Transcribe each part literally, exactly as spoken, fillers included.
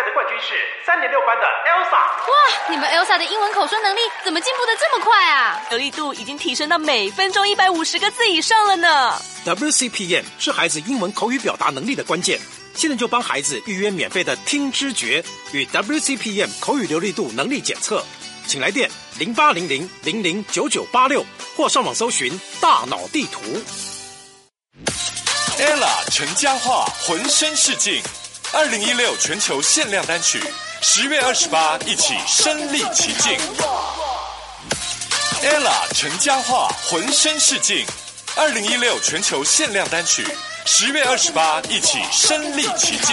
的冠军是三年六班的 Elsa。 哇，你们 Elsa 的英文口说能力怎么进步的这么快啊？ 流利度已经提升到每分钟一百五十个字以上了呢。 W C P M 是孩子英文口语表达能力的关键。现在就帮孩子预约免费的听知觉与 W C P M 口语流利度能力检测，请来电零八零零零零九九八六或上网搜寻大脑地图。 Ella 陈嘉桦浑身是劲，二零一六全球限量单曲，十月二十八一起身临其境。Ella 陈嘉桦浑身是劲，二零一六全球限量单曲。十月二十八，一起身临其境。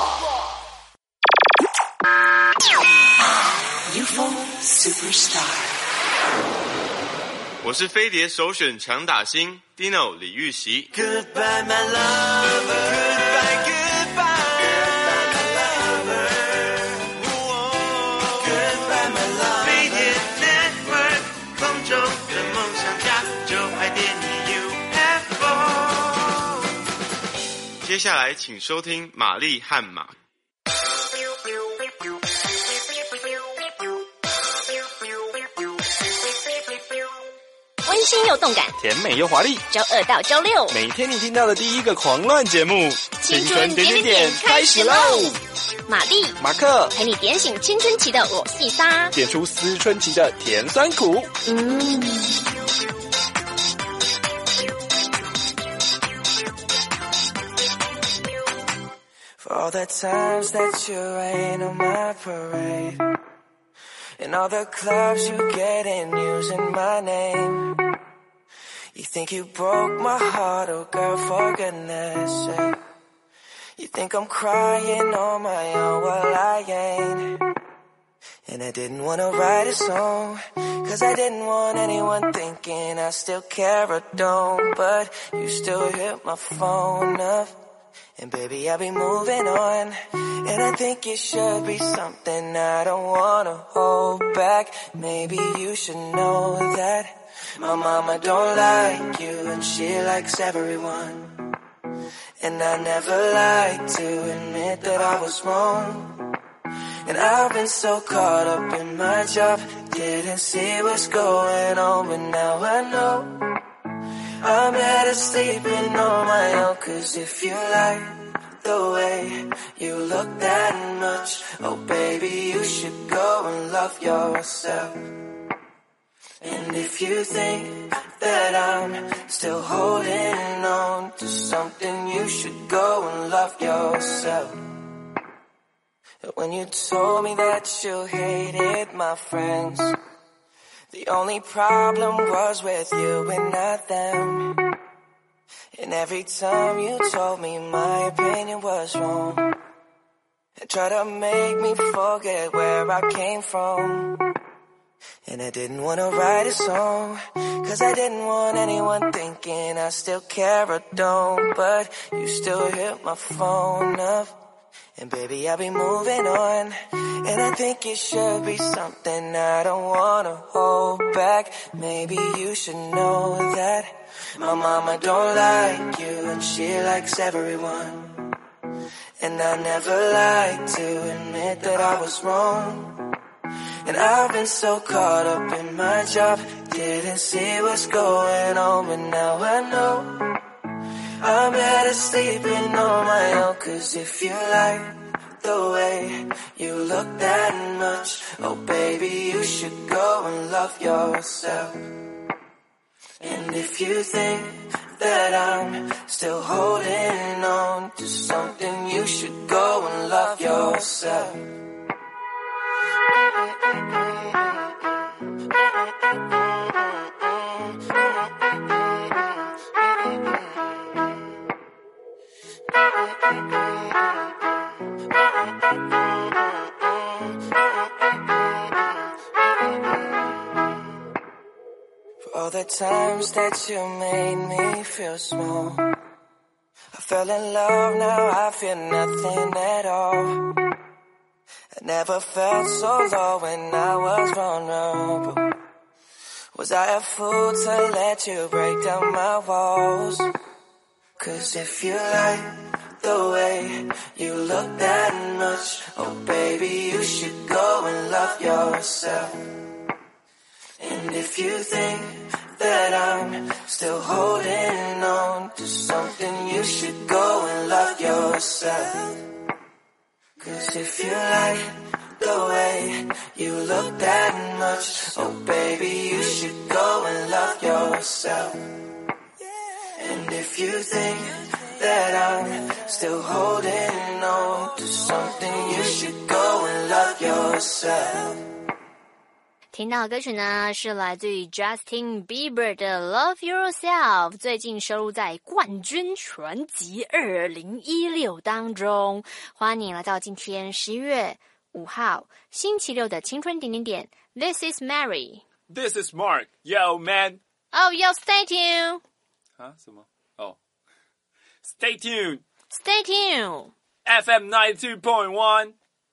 我是飞碟首選強打星 Dino 李玉璽。Goodbye my lover, goodbye goodbye my lover, goodbye my lover。飞碟 Network 空中的夢想家，就愛電你 U F O。接下來請收聽瑪麗和馬。 温馨又动感， 甜美又华丽。 周二到周六， 每天你听到的第一个狂乱节目， 青春点点点开始喽！玛丽、 马克陪你点醒青春期的我细沙， 点出思春期的甜酸苦。 嗯。 For all the times that you rain on my parade, and all the clubs you get in using my name. You think you broke my heart, oh girl, for goodness sake. You think I'm crying on my own, well I ain't. And I didn't wanna write a song, cause I didn't want anyone thinking I still care or don't. But you still hit my phone up, and baby, I'll be moving on. And I think it should be something I don't wanna hold back. Maybe you should know that my mama don't like you, and she likes everyone. And I never like to admit that I was wrong. And I've been so caught up in my job, didn't see what's going on, but now I know I'm better sleeping on my own. Cause if you like the way you look that much, oh baby, you should go and love yourself. And if you think that I'm still holding on to something, you should go and love yourself. When you told me that you hated my friends, the only problem was with you and not them. And every time you told me my opinion was wrong, and tried to make me forget where I came from. And I didn't want to write a song, cause I didn't want anyone thinking I still care or don't. But you still hit my phone up, and baby, I'll be moving on. And I think it should be something I don't wanna hold back. Maybe you should know that my mama don't like you, and she likes everyone. And I never like to admit that I was wrong. And I've been so caught up in my job, didn't see what's going on, but now I know I'm better sleeping on my own. Cause if you like the way you look that much, oh baby, you should go and love yourself. And if you think that I'm still holding on to something, you should go and love yourself. For all the times that you made me feel small, I fell in love, now I feel nothing at all. I never felt so low when I was vulnerable. Was I a fool to let you break down my walls? Cause if you like the way you look that much, oh baby, baby, you should go and love yourself. And if you think that I'm still holding on to something, you should go and love yourself. Cause if you like the way you look that much, oh baby, you should go and love yourself. And if you think that I'm still holding on to something, you should go and love yourself. 听到的歌曲呢，是来自于 Justin Bieber 的 Love Yourself， 最近收录在冠军全集二零一六当中。欢迎你来到今天十一月五号星期六的青春点点点。This is Mary. This is Mark. Yo, man. Oh, yo, stay tuned. 啊，什么？哦 ，Stay tuned. Stay tuned. F M ninety two point one.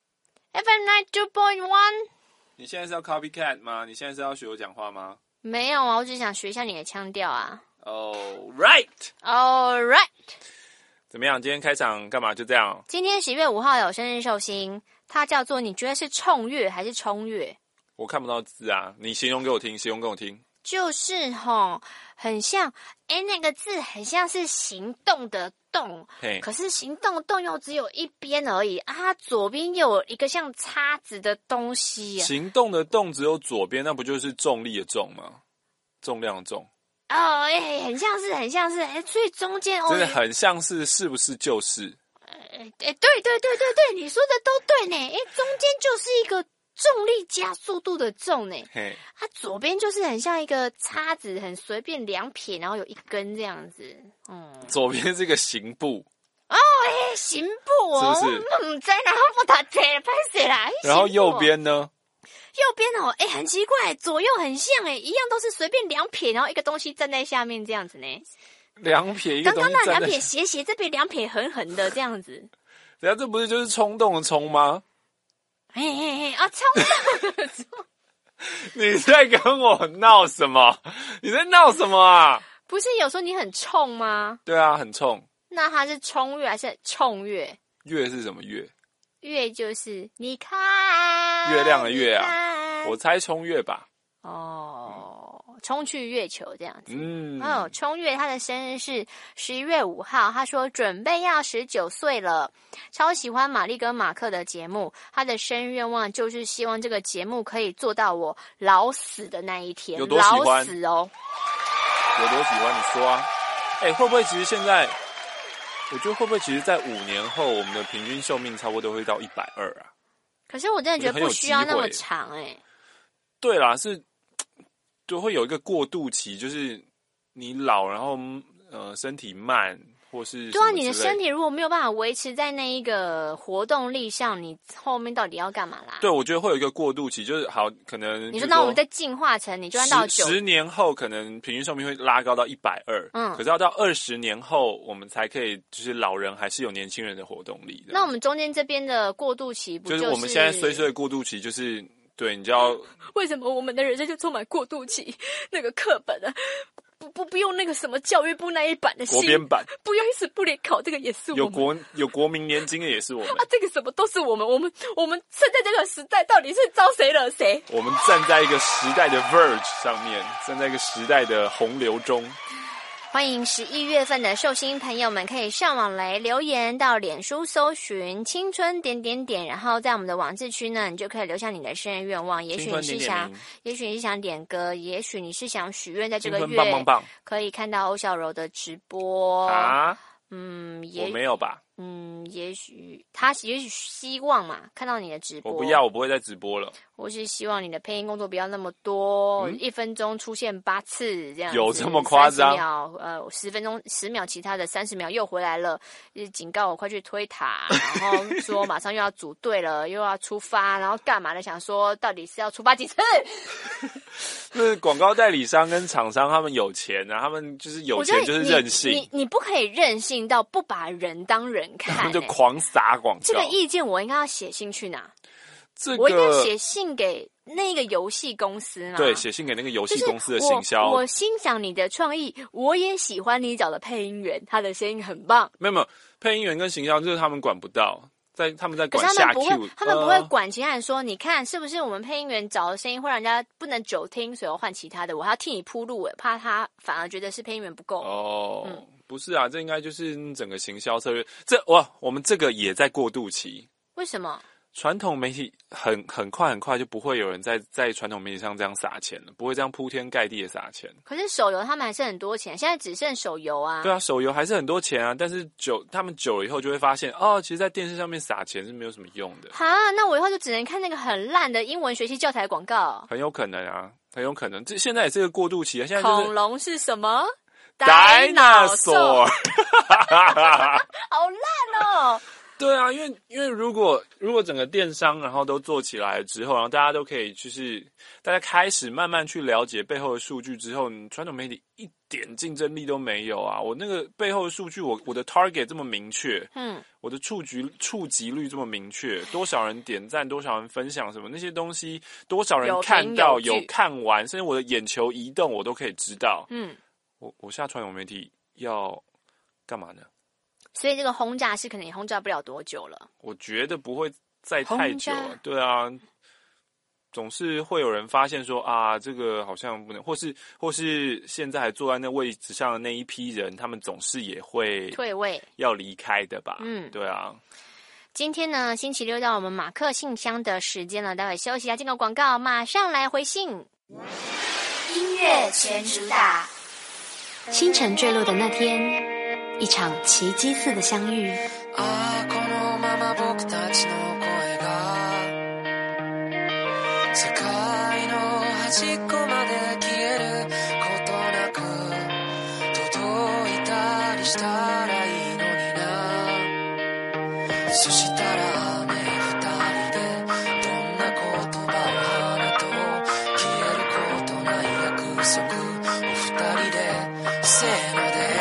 F M ninety two point one. 你现在是要 copycat 吗？你现在是要学我讲话吗？ 没有啊，我只想学一下你的腔调啊。 All right. All right. 怎么样？今天开场干嘛？就这样。 今天十月五号有生日寿星，它叫做你觉得是冲月还是冲月？ 我看不到字啊，你形容给我听，形容给我听。 就是吼，很像，哎，那个字很像是行动的动，可是行动的动又只有一边而已啊，它左边又有一个像叉子的东西、啊。 行动的动只有左边，那不就是重力的重吗？重量的重。 哦，哎，很像是，很像是，哎，所以中间哦， 真的很像是，是不是就是？ 哎，对对对对对，你说的都对呢，哎，中间就是一个重力加速度的重呢，它左边就是很像一个叉子，很随便两撇，然后有一根这样子。嗯， 左边是一个行步。 哦，哎、欸，行步哦， 是不是？ 我唔知啦，我不读册，拍谁啦？ 然后右边呢？ 右边哦，哎、欸，很奇怪，左右很像哎，一样都是随便两撇，然后一个东西站在下面这样子呢。 两撇一个东西站在， 刚刚那两撇斜斜，这边两撇横横的这样子。 等下这不是就是冲动的冲吗？ 嘿嘿嘿啊，冲动的冲！ 你在跟我闹什么？你在闹什么啊？ 不是有说你很冲吗？ 对啊，很冲。 那它是冲月还是冲月？ 月是什么月？ 月就是你看月亮的月啊，我猜冲月吧。 哦，冲去月球这样子。 嗯， 哦，冲月他的生日是十一月五号，他说准备要十九岁了，超喜欢玛丽跟马克的节目，他的生日愿望就是希望这个节目可以做到我老死的那一天。 有多喜欢？ 老死哦， 有多喜欢？你说啊。哎、欸，会不会其实现在，我觉得会不会其实在五年后，我们的平均寿命差不多都会到一百二啊？ 可是我真的觉得不需要那么长哎、欸。 对啦，是。就会有一个过渡期，就是你老，然后呃身体慢，或是对啊，你的身体如果没有办法维持在那一个活动力上，你后面到底要干嘛啦？ 对，我觉得会有一个过渡期，就是好，可能你说那我们在进化成，你就按到九十年后，可能平均寿命会拉高到一百二，嗯，可是要到二十年后，我们才可以，就是老人还是有年轻人的活动力的。 那我们中间这边的过渡期不就是、就是我们现在衰衰的过渡期，就是。对，你就要为什么我们的人生就充满过渡期？那个课本啊，不不不用那个什么教育部那一版的国编版， 不用一时不联考，这个也是我们有国有国民年金的也是我们啊，这个什么都是我们，我们我们生在这个时代，到底是招谁惹谁？ 我们站在一个时代的 verge 上面，站在一个时代的洪流中。 欢迎十一月份的寿星朋友们可以上网来留言，到脸书搜寻青春点点点，然后在我们的网志区呢，你就可以留下你的生日愿望。也许你是想，也许你是想点歌，也许你是想许愿，在这个月棒棒棒可以看到欧小柔的直播啊。 嗯，也我没有吧？ 嗯，也许他也许希望嘛，看到你的直播。 我不要，我不会再直播了。 我是希望你的配音工作不要那么多，嗯、一分钟出现八次这样子。 有这么夸张？ 十秒，呃，十分钟十秒，其他的三十秒又回来了，警告我快去推塔，然后说马上又要组队了，又要出发，然后干嘛的？想说到底是要出发几次？ 是广告代理商跟厂商他们有钱啊，他们就是有钱就是任性。 你 你, 你不可以任性到不把人当人看、欸， 他们就狂撒广告。 这个意见我应该要写信去哪？ 这个我应该写信给那个游戏公司嘛？ 对，写信给那个游戏公司的行销。 就是、我, 我欣赏你的创意，我也喜欢你找的配音员，他的声音很棒。 没有没有，配音员跟行销就是他们管不到。 在他们在可管下是他们不 Q， 会，他们不会管其他人说，呃、你看是不是我们配音员找的声音会让人家不能久听，所以我换其他的，我还要替你铺路，怕他反而觉得是配音员不够。 哦， 嗯， 不是啊，这应该就是整个行销策略。这哇，我们这个也在过渡期。 为什么？ 传统媒体很很快很快就不会有人在在传统媒体上这样撒钱了，不会这样铺天盖地的撒钱。 可是手游他们还是很多钱，现在只剩手游啊。 对啊，手游还是很多钱啊，但是久他们久了以后就会发现，哦，其实，在电视上面撒钱是没有什么用的。 哈，那我以后就只能看那个很烂的英文学习教材广告。 很有可能啊，很有可能。这现在也是个过渡期啊，现在就是恐龙是什么 ？Dinosaur， 好烂哦。 对啊，因为因为如果如果整个电商然后都做起来之后，然后大家都可以就是大家开始慢慢去了解背后的数据之后，你传统媒体一点竞争力都没有啊！我那个背后的数据，我我的 target 这么明确，嗯，我的触及触及率这么明确，多少人点赞，多少人分享什么那些东西，多少人看到 有, 有看完，甚至我的眼球移动我都可以知道。嗯，我我下传统媒体要干嘛呢？ 所以这个轰炸是可能也轰炸不了多久了。 我觉得不会再太久了。对啊，总是会有人发现说啊，这个好像不能，或是或是现在还坐在那位置上的那一批人，他们总是也会退位， 要离开的吧？ 嗯， 对啊。 今天呢，星期六到我们马克信箱的时间了，待会休息一下，进个广告，马上来回信。 音乐全主打。 星辰坠落的那天。一场奇迹似的相遇。 ああこのまま僕たちの声が世界の端っこまで消えることなく届いたりしたらいいのにな。そしたらね二人でどんな言葉を放とう消えることない約束お二人でせーので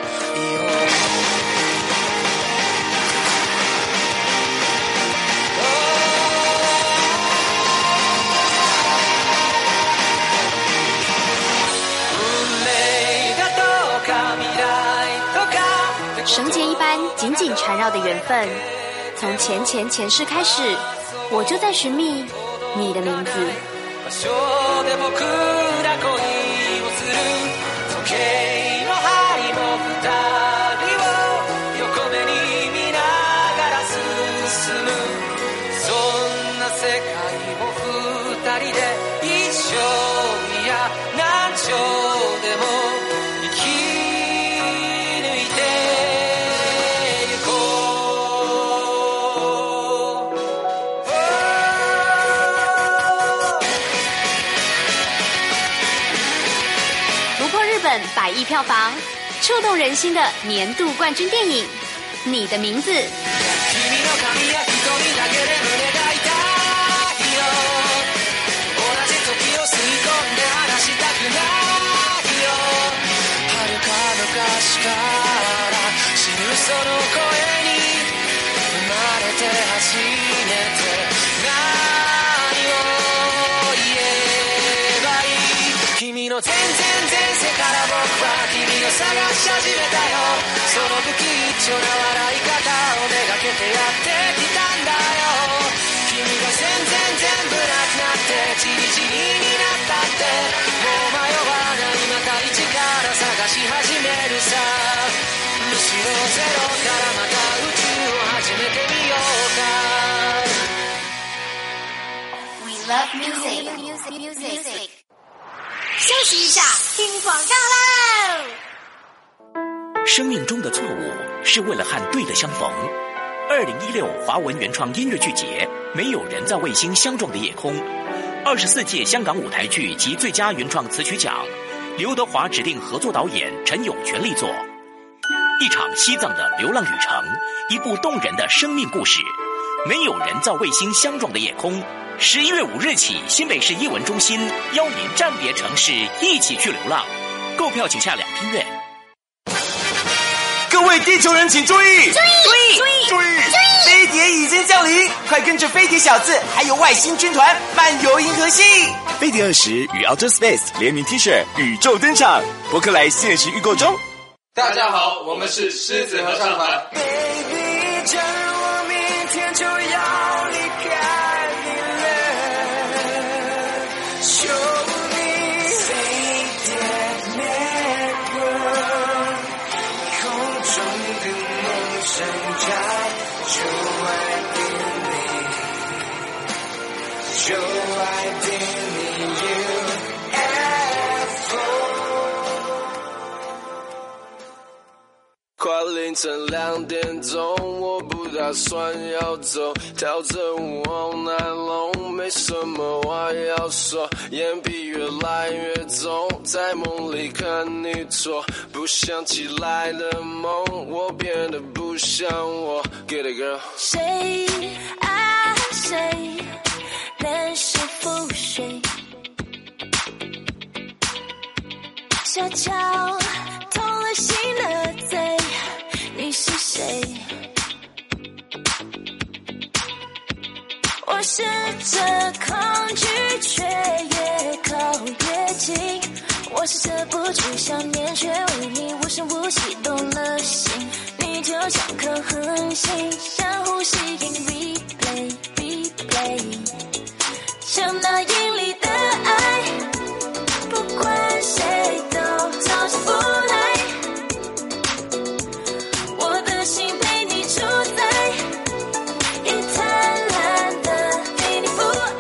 绳结一般紧紧缠绕的缘分，从前前前世开始，我就在寻觅你的名字。百亿票房，触动人心的年度冠军电影《你的名字》。 全然前世から僕は君を探し始めたよ。その不吉祥な笑い方をめがけてやってきたんだよ。君が全然全部なくなってチリチリになったってもう迷わないまた一から探し始めるさ。むしろゼロからまた宇宙を始めてみようか。 We love music, music, music, music. 休息一下，听广告喽！ 生命中的错误是为了和对的相逢。二零一六华文原创音乐剧节《没有人造卫星相撞的夜空》，二十四届香港舞台剧及最佳原创词曲奖，刘德华指定合作导演陈永全力作。一场西藏的流浪旅程，一部动人的生命故事。没有人造卫星相撞的夜空。十一月五日起，新北市艺文中心邀您暂别城市，一起去流浪。购票请下两厅院。 各位地球人请注意！注意！注意！注意！飞碟已经降临，快跟着飞碟小子还有外星军团漫游银河系！飞碟二十与 Outer Space 联名 T 恤宇宙登场，博客来限时预购中。 大家好，我们是狮子合唱团。 Baby，假如我明天天就要离开你了。求你 Faded Network， 空中的梦想家就爱点你，就爱点你 U F O。快凌晨两点钟，我不打算要走，跳着舞 all night long， 没什么话要说，眼皮越来越重，在梦里看你做不想起来的梦，我变得不像我。Get it girl。 谁爱谁，人是覆水，小桥痛了心的罪，你是谁？我试着抗拒，却越靠越近。我试着不去想念，却为你无声无息动了心。你就像颗恒星，相互吸引 ，replay replay， 像那引力的爱，不管谁都超时不来。我的心被你主宰，一贪婪的对你不爱，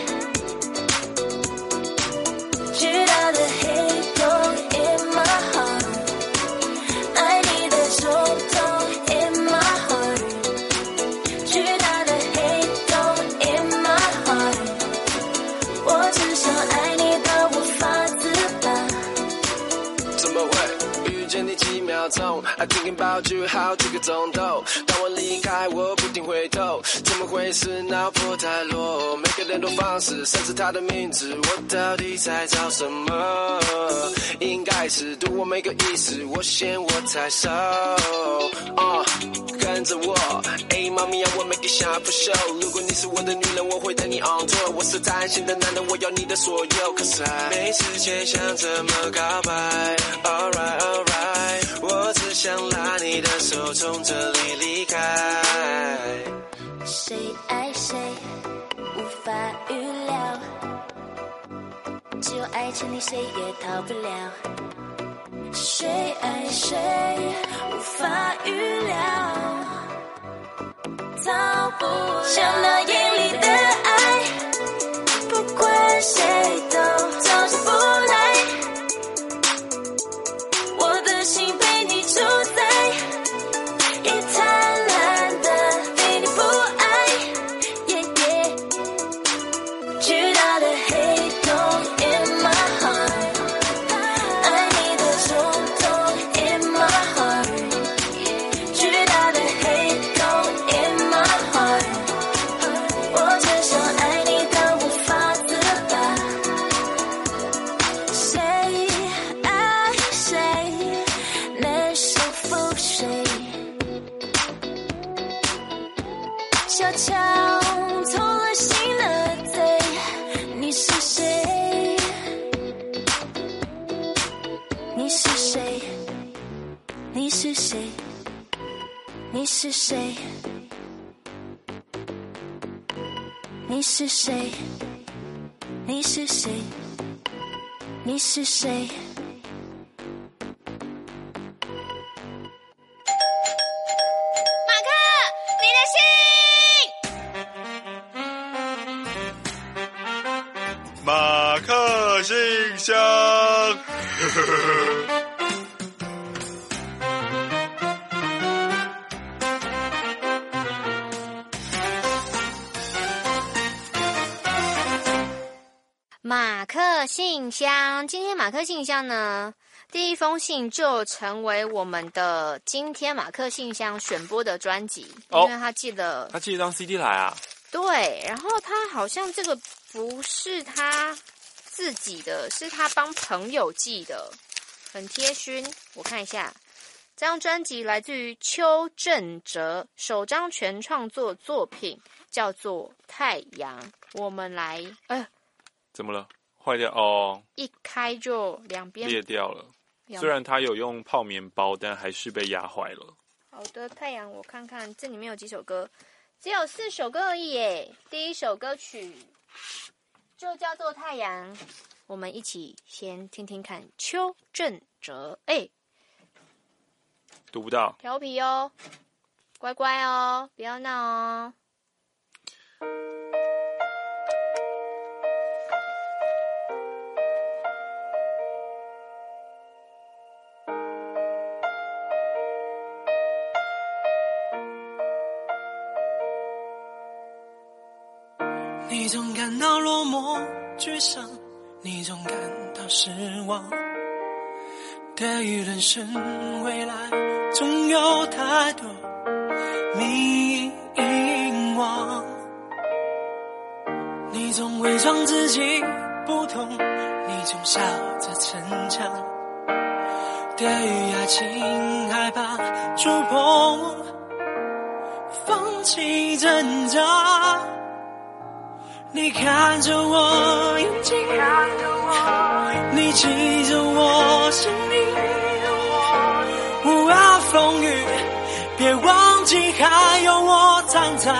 巨大的黑洞 in my heart， 爱你的冲动 in my heart， 巨大的黑洞 in my heart， 我只想爱你到无法自拔。 怎么会遇见你几秒钟 I thinking about you 好几个钟头，当我离开我不停回头，怎么会是脑波太弱，每个联络方式甚至他的名字，我到底在找什么，应该是对我没个意思，我嫌我太瘦、uh, 跟着我 Hey 妈咪让我 make it shine for show， 如果你是我的女人我会带你 on tour， 我是贪心的男人，我要你的所有，可是没时间想怎么告白 Alright alright， 我只想拉你的手从这里离开。 谁爱谁无法预料，只有爱情里谁也逃不了。谁爱谁无法预料，逃不了。像那眼里的爱，不管谁都招之不来。我的心被你主宰，一贪婪的对你不爱，耶耶，巨大的黑洞 in my heart， 爱你的冲动 in my heart， 巨大的黑洞 in my heart， 我只想爱你到无法自拔。谁爱谁，能收服谁？小桥痛了心的罪，你是谁？你是谁？你是谁？你是谁？你是谁？你是谁？你是谁？ 马克，你的信。 马克信箱。 马克信箱，今天马克信箱呢，第一封信就成为我们的今天马克信箱选播的专辑， 哦、 因为他寄了， 他寄了张 C D 来啊。 对，然后他好像这个不是他自己的，是他帮朋友寄的，很贴心。我看一下，这张专辑来自于邱正哲，首张全创作作品叫做《太阳》。我们来，哎。 怎么了？坏掉哦！ 一开就两边裂掉了。虽然它有用泡棉包，但还是被压坏了。 好的，太阳，我看看这里面有几首歌： 只有四首歌而已耶。第一首歌曲就叫做《太阳》，我们一起先听听看邱正哲。哎， 读不到， 调皮哦，乖乖哦，不要闹哦。 你总感到落寞沮丧，你总感到失望，对于人生未来总有太多迷惘，你总伪装自己不懂，你总笑着逞强，对于爱情害怕触碰，放弃挣扎，你看着我眼睛，你记着我生命，无涯风雨，别忘记还有我站在。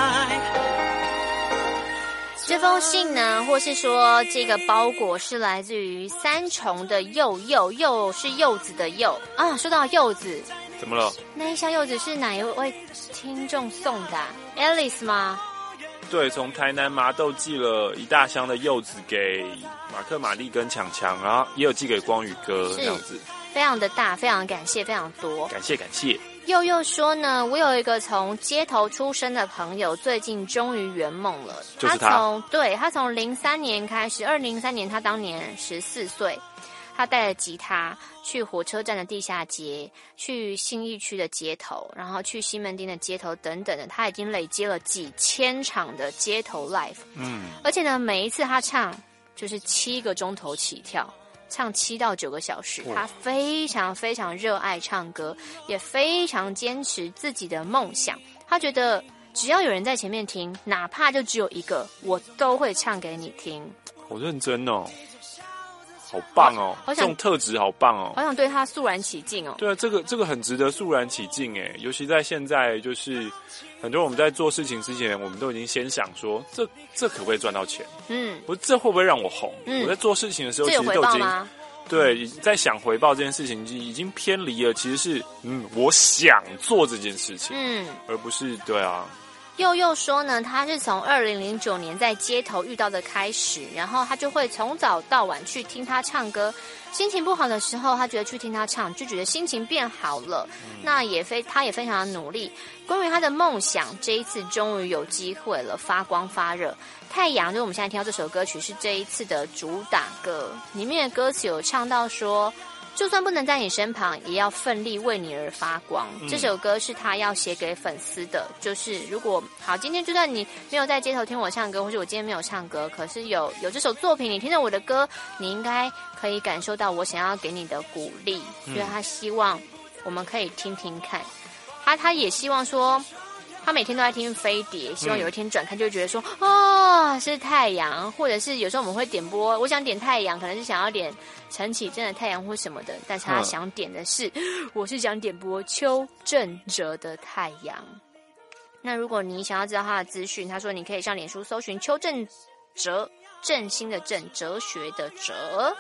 这封信呢，或是说这个包裹是来自于三重的柚柚，柚是柚子的柚啊。说到柚子， 怎么了？ 那一箱柚子是哪一位听众送的、啊、？Alice 吗？ 对，从台南麻豆寄了一大箱的柚子给马克、玛丽跟强强，然后也有寄给光宇哥，这样子， 非常的大，非常感谢，非常多， 感谢感谢。 佑佑说呢，我有一个从街头出生的朋友，最近终于圆梦了。 就是他， 他从对他从零三年开始，二零零三年他当年十四岁。他带着吉他去火车站的地下街，去信义区的街头，然后去西门町的街头等等的，他已经累积了几千场的街头 live。嗯，而且呢，每一次他唱就是七个钟头起跳，唱七到九个小时。他非常非常热爱唱歌，也非常坚持自己的梦想。他觉得只要有人在前面听，哪怕就只有一个，我都会唱给你听。 好认真哦。好棒哦！这种特质好棒哦！ 好想对他肃然起敬哦。 对啊，这个这个很值得肃然起敬哎，尤其在现在，就是很多人我们在做事情之前，我们都已经先想说，这这可不可以赚到钱？嗯，不是这会不会让我红？嗯，我在做事情的时候，其实都已经对在想回报这件事情，已经偏离了，其实是嗯，我想做这件事情，嗯，而不是对啊。 佑佑说呢，他是从二零零九年在街头遇到的开始，然后他就会从早到晚去听他唱歌。心情不好的时候，他觉得去听他唱，就觉得心情变好了。嗯、那也非他也非常的努力。关于他的梦想，这一次终于有机会了，发光发热。太阳，就是我们现在听到这首歌曲，是这一次的主打歌。里面的歌词有唱到说，就算不能在你身旁，也要奋力为你而发光。嗯、这首歌是他要写给粉丝的，就是如果好，今天就算你没有在街头听我唱歌，或者我今天没有唱歌，可是有有这首作品，你听着我的歌，你应该可以感受到我想要给你的鼓励。嗯、所以他希望我们可以听听看，他他也希望说。他每天都在听飞碟，希望有一天转看就会觉得说，哦，是太阳，或者是有时候我们会点播，我想点太阳，可能是想要点陈绮贞的太阳或什么的，但是他想点的是，嗯、我是想点播邱正哲的太阳。那如果你想要知道他的资讯，他说你可以上脸书搜寻邱正哲，振兴的振，哲学的哲。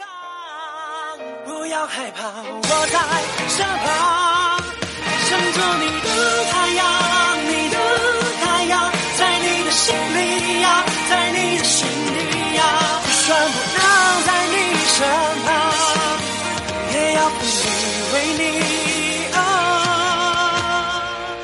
不要害怕，我在身旁，想做你的太阳，你的太阳，在你的心里呀，在你的心里呀，就算不能在你身旁，也要奋力为你啊。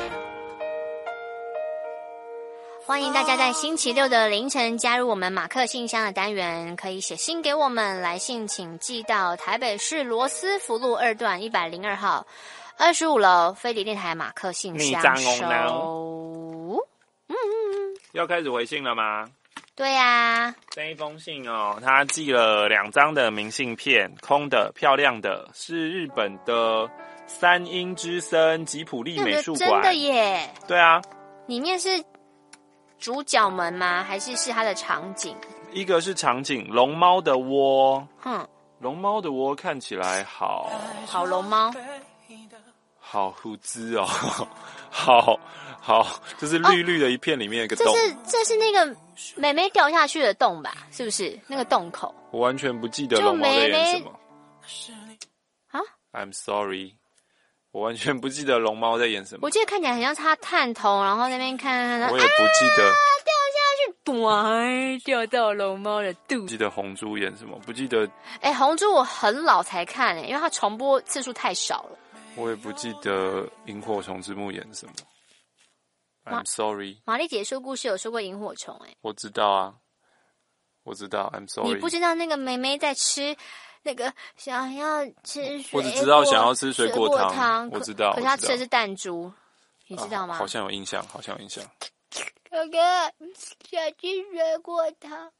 欢迎大家在星期六的凌晨加入我们马克信箱的单元，可以写信给我们，来信请寄到台北市罗斯福路二段一百零二号。二十五楼飞碟电台马克信箱收。 嗯，要开始回信了吗？ 对呀、啊。 这一封信哦，他寄了两张的明信片，空的漂亮的，是日本的三鹰之森吉普力美术馆。 真的耶。 对啊。 里面是主角们吗？还是是它的场景？ 一个是场景，龙猫的窝。嗯，龙猫的窝看起来好。 好龙猫。 好胡子哦，好好，就是绿绿的一片里面有个洞。 这是这是那个妹妹掉下去的洞吧？是不是那个洞口？ 我完全不记得龙猫在演什么。 啊 ？I'm sorry， 我完全不记得龙猫在演什么。 我记得看起来很像是他探头，然后那边看看。 我也不记得。啊、 掉下去，咚，掉到龙猫的肚。 记得红猪演什么？不记得。 哎、欸，红猪我很老才看哎、欸，因为它重播次数太少了。 我也不记得萤火虫之墓演什么。I'm sorry。 玛丽姐说故事有说过萤火虫哎、欸。 我知道啊，我知道。I'm sorry。 你不知道那个妹妹在吃那个想要吃水果， 我只知道想要吃水果汤。 水果汤我知道。 可是她吃的是弹珠，你知道吗、 啊？好像有印象，好像有印象。 哥哥想吃水果汤。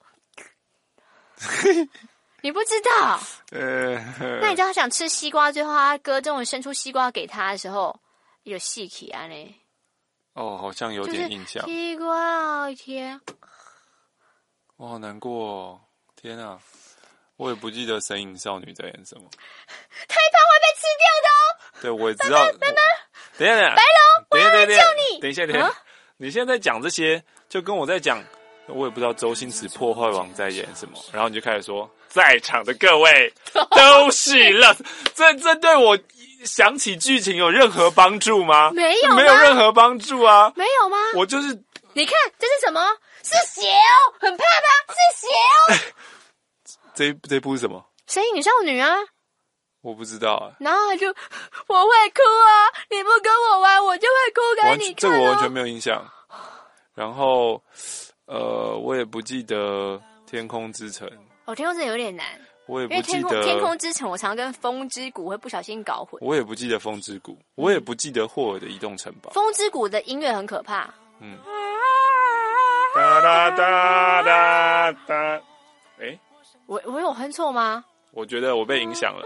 你不知道？呃，那你知道他想吃西瓜，最后他哥终于伸出西瓜给他的时候，有戏起啊呢。 哦，好像有点印象。 就是、西瓜好甜， 我好难过哦！天啊，我也不记得《神隐少女》在演什么。 太胖会被吃掉的哦。 对，我也知道。 妈妈， 等一下，等一下， 白龙， 等一下， 我要救你。 等一下，等一下，你现在在讲这些，就跟我在讲。我也不知道周星驰《破坏王》在演什么，然后你就开始说，在场的各位都是乐，这这对我想起剧情有任何帮助吗？ 没有， 没有任何帮助啊！ 没有吗？ 我就是， 你看这是什么？是血哦，很怕吧？是血哦。 这这部是什么？ 神隐少女啊。 我不知道啊。 然后他就我会哭啊，你不跟我玩，我就会哭给你看、哦。 这个我完全没有印象。然后。呃，我也不记得《天空之城》。 哦，《天空之城》有点难。 我也不记得因为天空《天空之城》，我常跟《风之谷》会不小心搞混。 我也不记得《风之谷》，我也不记得霍尔的移动城堡。 《风之谷》的音乐很可怕。 嗯。哒哒哒哒哒。哎， 我我有哼错吗？ 我觉得我被影响了。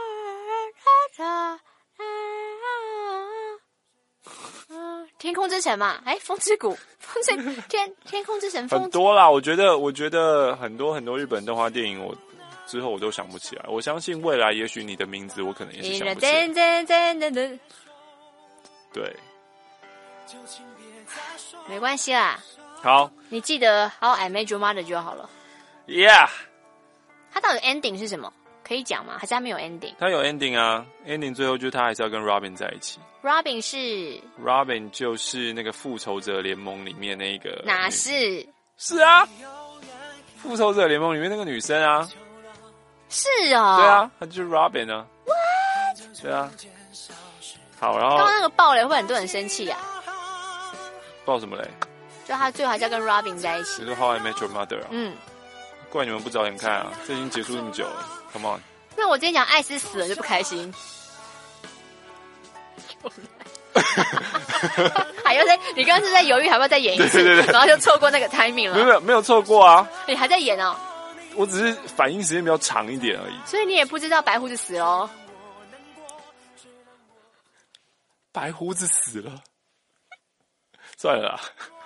天空之城嘛，哎，风之谷，风之天天空之城， 很多啦。我觉得，我觉得很多很多日本动画电影，我之后我都想不起来。我相信未来，也许你的名字，我可能也是想不起来。对， 没关系啦。 好， 你记得 How I Met Your Mother 就好了。 Yeah。 它到底 ending 是什么？可以讲吗？还是它没有 ending？ 它有 ending 啊 ，ending 最后就是他还是要跟 Robin 在一起。 Robin 是 Robin 就是那个复仇者联盟里面那个哪是？ 是啊，复仇者联盟里面那个女生啊。 是哦。 对啊，她就是 Robin 啊。What？ 对啊。好，然后刚刚那个爆雷会很多人生气啊。 爆什么雷？ 就他最后还是要跟 Robin 在一起。 你说 How I Met Your Mother 啊？ 嗯。 怪你们不早点看啊！这已经结束那么久了 ，Come on。 那我今天讲艾斯死了就不开心。还要在，你刚刚是在犹豫，还要再演一次， 对对对， 然后就错过那个 timing 了。 没有没有错过啊！ 你还在演哦？ 我只是反应时间比较长一点而已。 所以你也不知道白胡子死了。 白胡子死了，算了啦。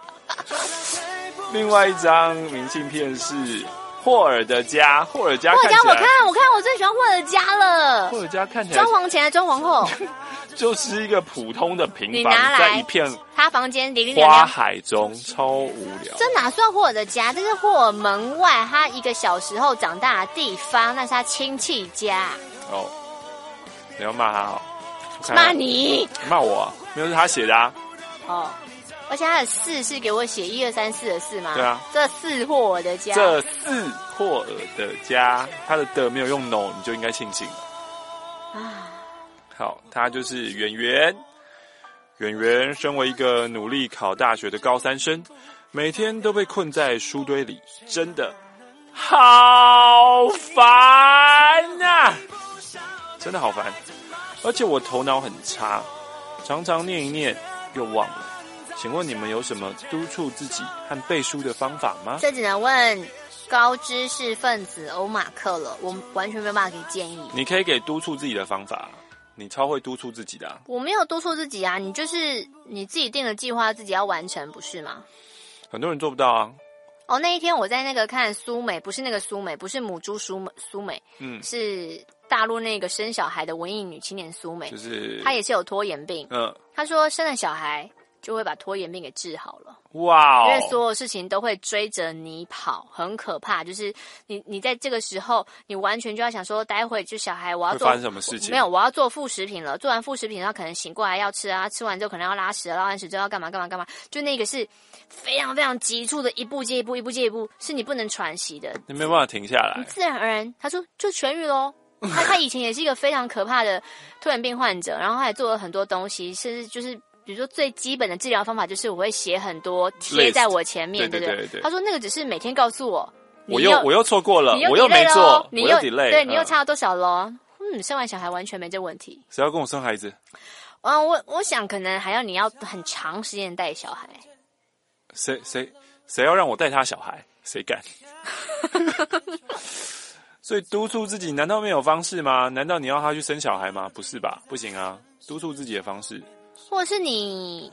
另外一张明信片是霍尔的家，霍尔家霍尔家我看， 看我看我最喜欢霍尔家了。 霍尔家看起来装潢前还装潢后， 就是一个普通的平房， 你拿来在一片他房间里花海中，超无聊。 这哪算霍尔的家？这是霍尔门外他一个小时候长大的地方，那是他亲戚家。 哦，你要骂他哦？ 骂你？ 骂我啊？没有，是他写的啊。 哦。而且他的四是给我写一二三四的四吗？ 对啊， 这四霍尔的家， 这四霍尔的家，他的的没有用 no， 你就应该庆幸了。啊，好，他就是圆圆。圆圆身为一个努力考大学的高三生，每天都被困在书堆里，真的好烦啊！真的好烦，而且我头脑很差，常常念一念又忘了。请问你们有什么督促自己和背书的方法吗？ 这只能问高知识分子欧马克了，我完全没有办法给建议。 你可以给督促自己的方法，你超会督促自己的、啊。 我没有督促自己啊，你就是你自己定的计划，自己要完成，不是吗？ 很多人做不到啊。 哦，那一天我在那个看苏美，不是那个苏美，不是母猪苏美，苏美，嗯，是大陆那个生小孩的文艺女青年苏美， 就是她也是有拖延病， 嗯， 她说生了小孩。 就会把拖延病给治好了。 哇、哦！ 因为所有事情都会追着你跑，很可怕。就是你，你在这个时候，你完全就要想说，待会就小孩我要做会发生什么事情？ 没有，我要做副食品了。做完副食品，然后可能醒过来要吃啊，吃完之后可能要拉屎，拉完屎之后要干嘛干嘛干嘛。就那个是非常非常急促的，一步接一步，一步接一步，是你不能喘息的。 你没有办法停下来。 你自然而然，他说就痊愈咯。他他以前也是一个非常可怕的拖延病患者，然后他也做了很多东西，甚至就是比如说最基本的治疗方法就是我会写很多贴在我前面，对不 对, 对, 对？他说那个只是每天告诉我， 我又我又错过了， 又我又没做， 你又我又 delay， 对你又差了多少咯？嗯，生完小孩完全没这问题。 谁要跟我生孩子？ 啊，我我想可能还要你要很长时间带小孩。 谁谁谁要让我带他小孩？谁敢？所以督促自己难道没有方式吗？难道你要他去生小孩吗？不是吧，不行啊！督促自己的方式， 或者是你，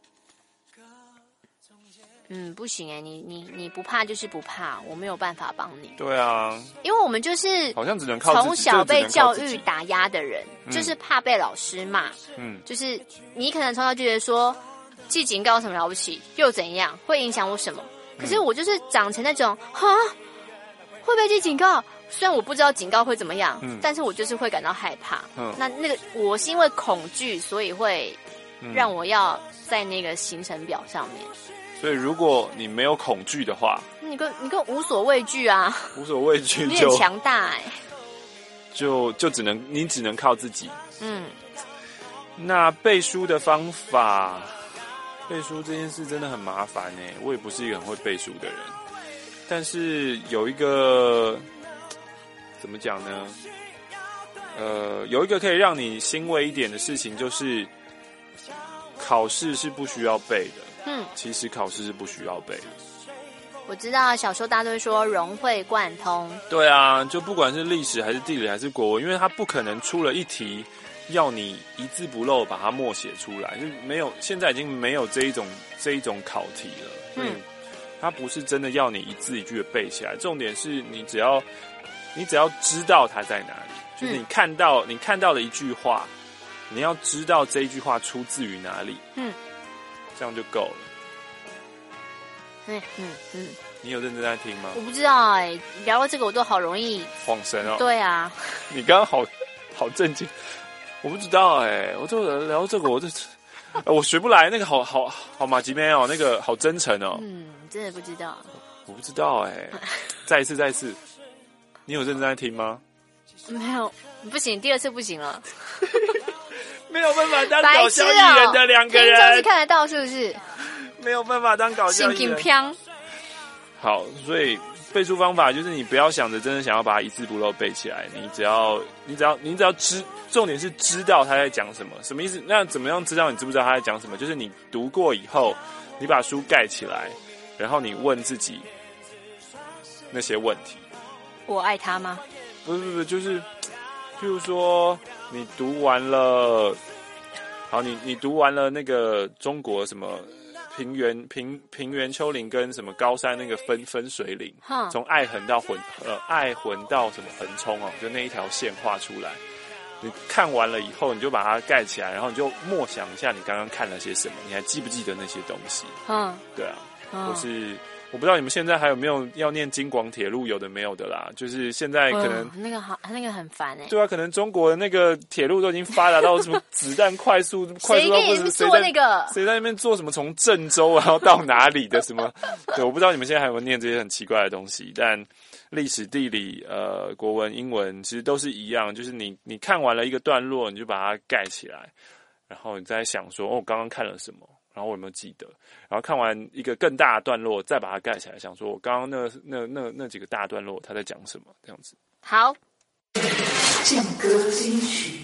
嗯，不行哎、欸，你你你不怕就是不怕，我没有办法帮你。 对啊， 因为我们就是好像只能靠从小被教育打压的人， 嗯、 就是怕被老师骂。 嗯， 就是你可能从小就觉得说，记警告有什么了不起，又怎样，会影响我什么？可是我就是长成那种，哈，会被记警告。虽然我不知道警告会怎么样，嗯、但是我就是会感到害怕。嗯、那那个我是因为恐惧，所以会让我要在那个行程表上面。 所以如果你没有恐惧的话， 你跟你跟无所畏惧啊， 无所畏惧就你很强大哎、欸， 就就只能你只能靠自己。 嗯， 那背书的方法，背书这件事真的很麻烦哎、欸，我也不是一个很会背书的人，但是有一个。怎么讲呢？呃，有一个可以让你欣慰一点的事情，就是考试是不需要背的。 嗯， 其实考试是不需要背的。 我知道小时候大家都会说融会贯通。 对啊，就不管是历史还是地理还是国文，因为它不可能出了一题要你一字不漏把它默写出来，就没有，现在已经没有这一种这一种考题了。嗯，它不是真的要你一字一句的背起来，重点是你只要。你只要知道它在哪里，就是你看到、嗯、你看到的一句话，你要知道这一句话出自于哪里，嗯，这样就够了。 嗯嗯嗯， 你有认真在听吗？ 我不知道哎、欸，聊到这个我都好容易晃神哦。 对啊， 你刚刚好好震惊，我不知道哎、欸，我就聊这个我就、呃、我学不来那个好好好马吉妹哦，那个好真诚哦。 嗯，真的不知道。 我不知道哎、欸，再一次再一次。你有认真在听吗？ 没有，不行，第二次不行了。 没有办法当搞笑艺人的两个人， 听众是看得到是不是？ 没有办法当搞笑艺人。好，所以背书方法就是你不要想着真的想要把它一字不漏背起来，你只要你只要你只要知，重点是知道他在讲什么，什么意思？那怎么样知道你知不知道他在讲什么？就是你读过以后，你把书盖起来，然后你问自己那些问题。 我爱他吗？ 不是不是，就是，譬如说，你读完了，好，你你读完了那个中国什么平原平平原丘陵跟什么高山那个分分水岭，从爱痕到浑呃爱魂到什么横冲哦，就那一条线画出来。你看完了以后，你就把它盖起来，然后你就默想一下你刚刚看了些什么，你还记不记得那些东西？嗯，对啊，嗯、或是。我不知道你们现在还有没有要念京广铁路，有的没有的啦。就是现在可能、 哦、那个好，那个很烦哎、欸。 对啊，可能中国的那个铁路都已经发达到什么子弹快速，快速到不是谁做那个谁在那边做什么从郑州然后到哪里的什么？对，我不知道你们现在还有没有念这些很奇怪的东西。但历史、地理、呃国文、英文其实都是一样，就是你你看完了一个段落，你就把它盖起来，然后你再想说哦，我刚刚看了什么。然后我有没有记得？然后看完一个更大的段落，再把它盖起来，想说我刚刚那那那那几个大段落他在讲什么？这样子。 好。 劲歌金曲。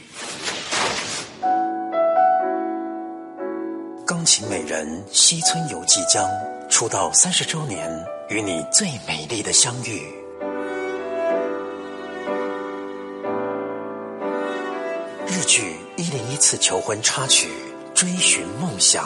钢琴美人西村由纪江出道三十周年，与你最美丽的相遇。日剧《一零一次求婚》插曲《追寻梦想》。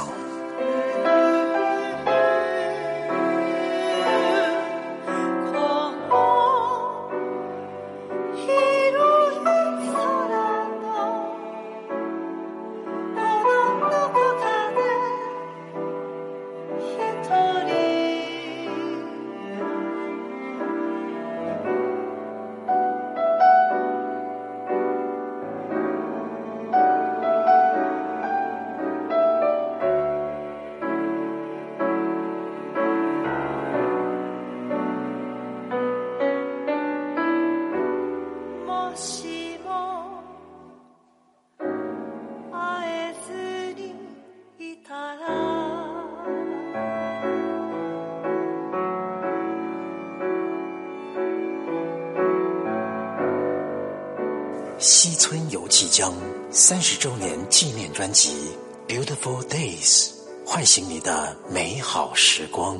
西村由纪江三十周年纪念专辑《Beautiful Days》，唤醒你的美好时光。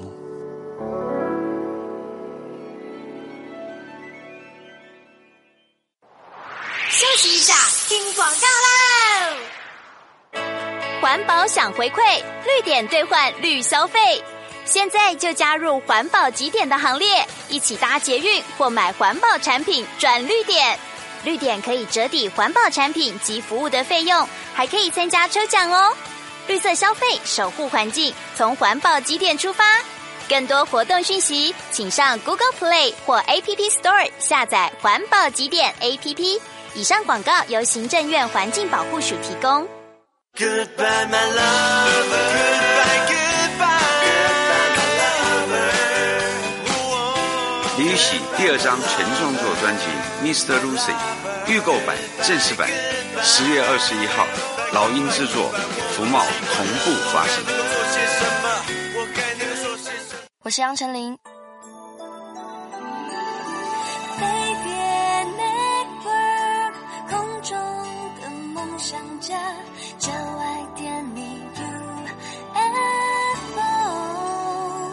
休息一下，听广告喽！ 环保想回馈，绿点兑换绿消费。现在就加入环保集点的行列，一起搭捷运或买环保产品赚绿点。绿点可以折抵环保产品及服务的费用，还可以参加抽奖哦。绿色消费，守护环境，从环保集点出发。更多活动讯息，请上 Google Play 或 A P P Store 下载环保集点 A P P。以上广告由行政院环境保护署提供。 Goodbye, my lover. Goodbye, goodbye, my lover. 李宇喜第二张全创作专辑《Mister Lucy》预购版、正式版，十月二十一号，老鹰制作，福茂同步发行。 我是杨丞琳。 空中的梦想家，就爱点你 U F O。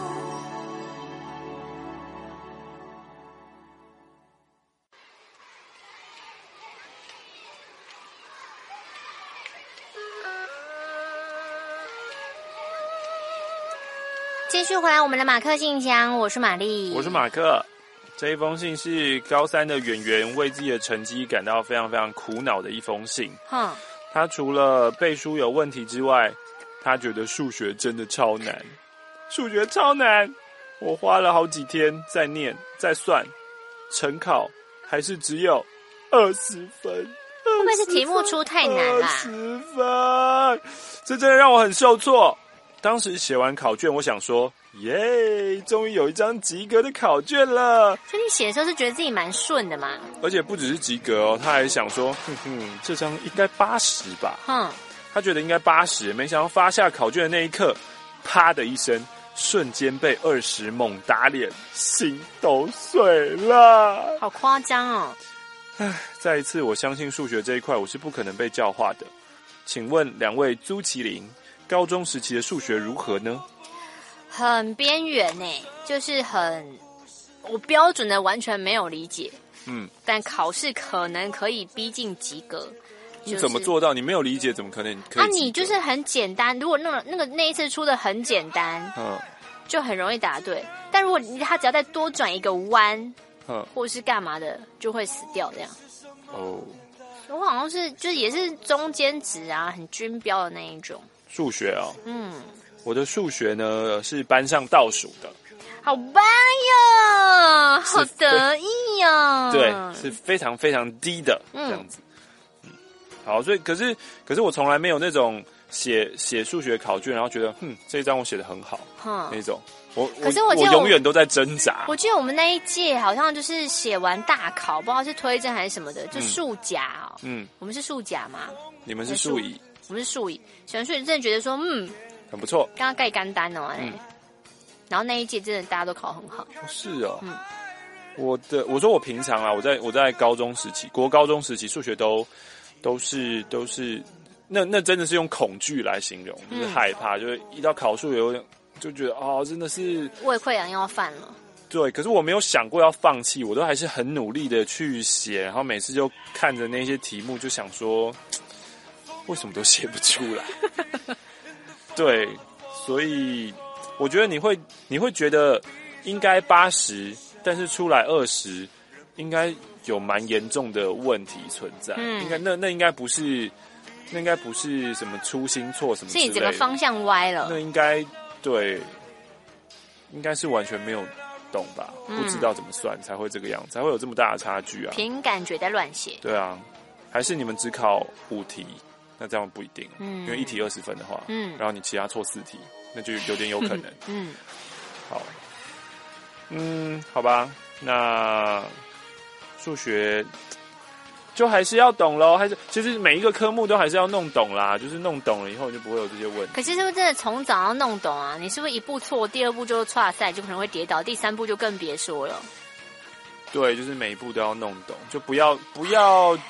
继续回来我们的马克信箱，我是玛丽， 我是马克。这一封信是高三的圆圆为自己的成绩感到非常非常苦恼的一封信。 哼， 他除了背书有问题之外，他觉得数学真的超难，数学超难。我花了好几天在念在算，晨考还是只有二十分。 会不会是题目出太难啦？ 二十分，这真的让我很受挫。当时写完考卷，我想说，耶，终于有一张及格的考卷了。 所以你写的时候是觉得自己蛮顺的嘛？ 而且不只是及格哦，他还想说，哼哼，这张应该八十吧？哼，他觉得应该八十，没想到发下考卷的那一刻，啪的一声，瞬间被二十猛打脸，心都碎了。 好夸张哦！ 唉，再一次，我相信数学这一块我是不可能被教化的。请问两位朱麒麟，高中时期的数学如何呢？ 很边缘呢，就是很我标准的完全没有理解，嗯，但考试可能可以逼近及格。 你怎么做到？你没有理解，怎么可能可以？ 啊，你就是很简单。如果那个那个那一次出的很简单，嗯，就很容易答对。但如果你他只要再多转一个弯，嗯，或是干嘛的，就会死掉这样。哦，我好像是就是也是中间值啊，很均标的那一种。 数学哦，嗯，我的数学呢是班上倒数的， 好棒哟，好得意哟， 对，是非常非常低的、嗯、这样子。嗯，好，所以可是可是我从来没有那种写写数学考卷，然后觉得，哼，这一张我写得很好，嗯，那种。我可是我我永远都在挣扎。 我记得我们那一届好像就是写完大考，不知道是推甄还是什么的，就数甲哦。嗯，我们是数甲吗？ 你们是数乙， 我们是数乙。选数乙真的觉得说，嗯， 很不错。 刚刚盖干单哦，嗯。然后那一届真的大家都考很好。 是哦，嗯。我的我说我平常啊，我在我在高中时期，国高中时期数学都都是都是那那真的是用恐惧来形容，就是害怕，嗯、就是一到考数有点。就觉得哦，真的是胃溃疡要犯了。 对，可是我没有想过要放弃，我都还是很努力的去写，然后每次就看着那些题目，就想说，为什么都写不出来？对，所以我觉得你会你会觉得应该八十，但是出来二十，应该有蛮严重的问题存在。嗯，应该那那应该不是那应该不是什么粗心错什么之类的，是你整个方向歪了。 那应该。对，应该是完全没有懂吧？嗯、不知道怎么算才会这个样子，才会有这么大的差距啊！ 凭感觉在乱写。 对啊，还是你们只考五题，那这样不一定，嗯，因为一题二十分的话，嗯，然后你其他错四题，那就有点有可能。嗯，好，嗯，好吧，那数学。就还是要懂咯，还是其实每一个科目都还是要弄懂啦，就是弄懂了以后就不会有这些问题。 可是是不是真的从早要弄懂啊？你是不是一步错，第二步就挫赛，就可能会跌倒，第三步就更别说了。 对，就是每一步都要弄懂，就不要不要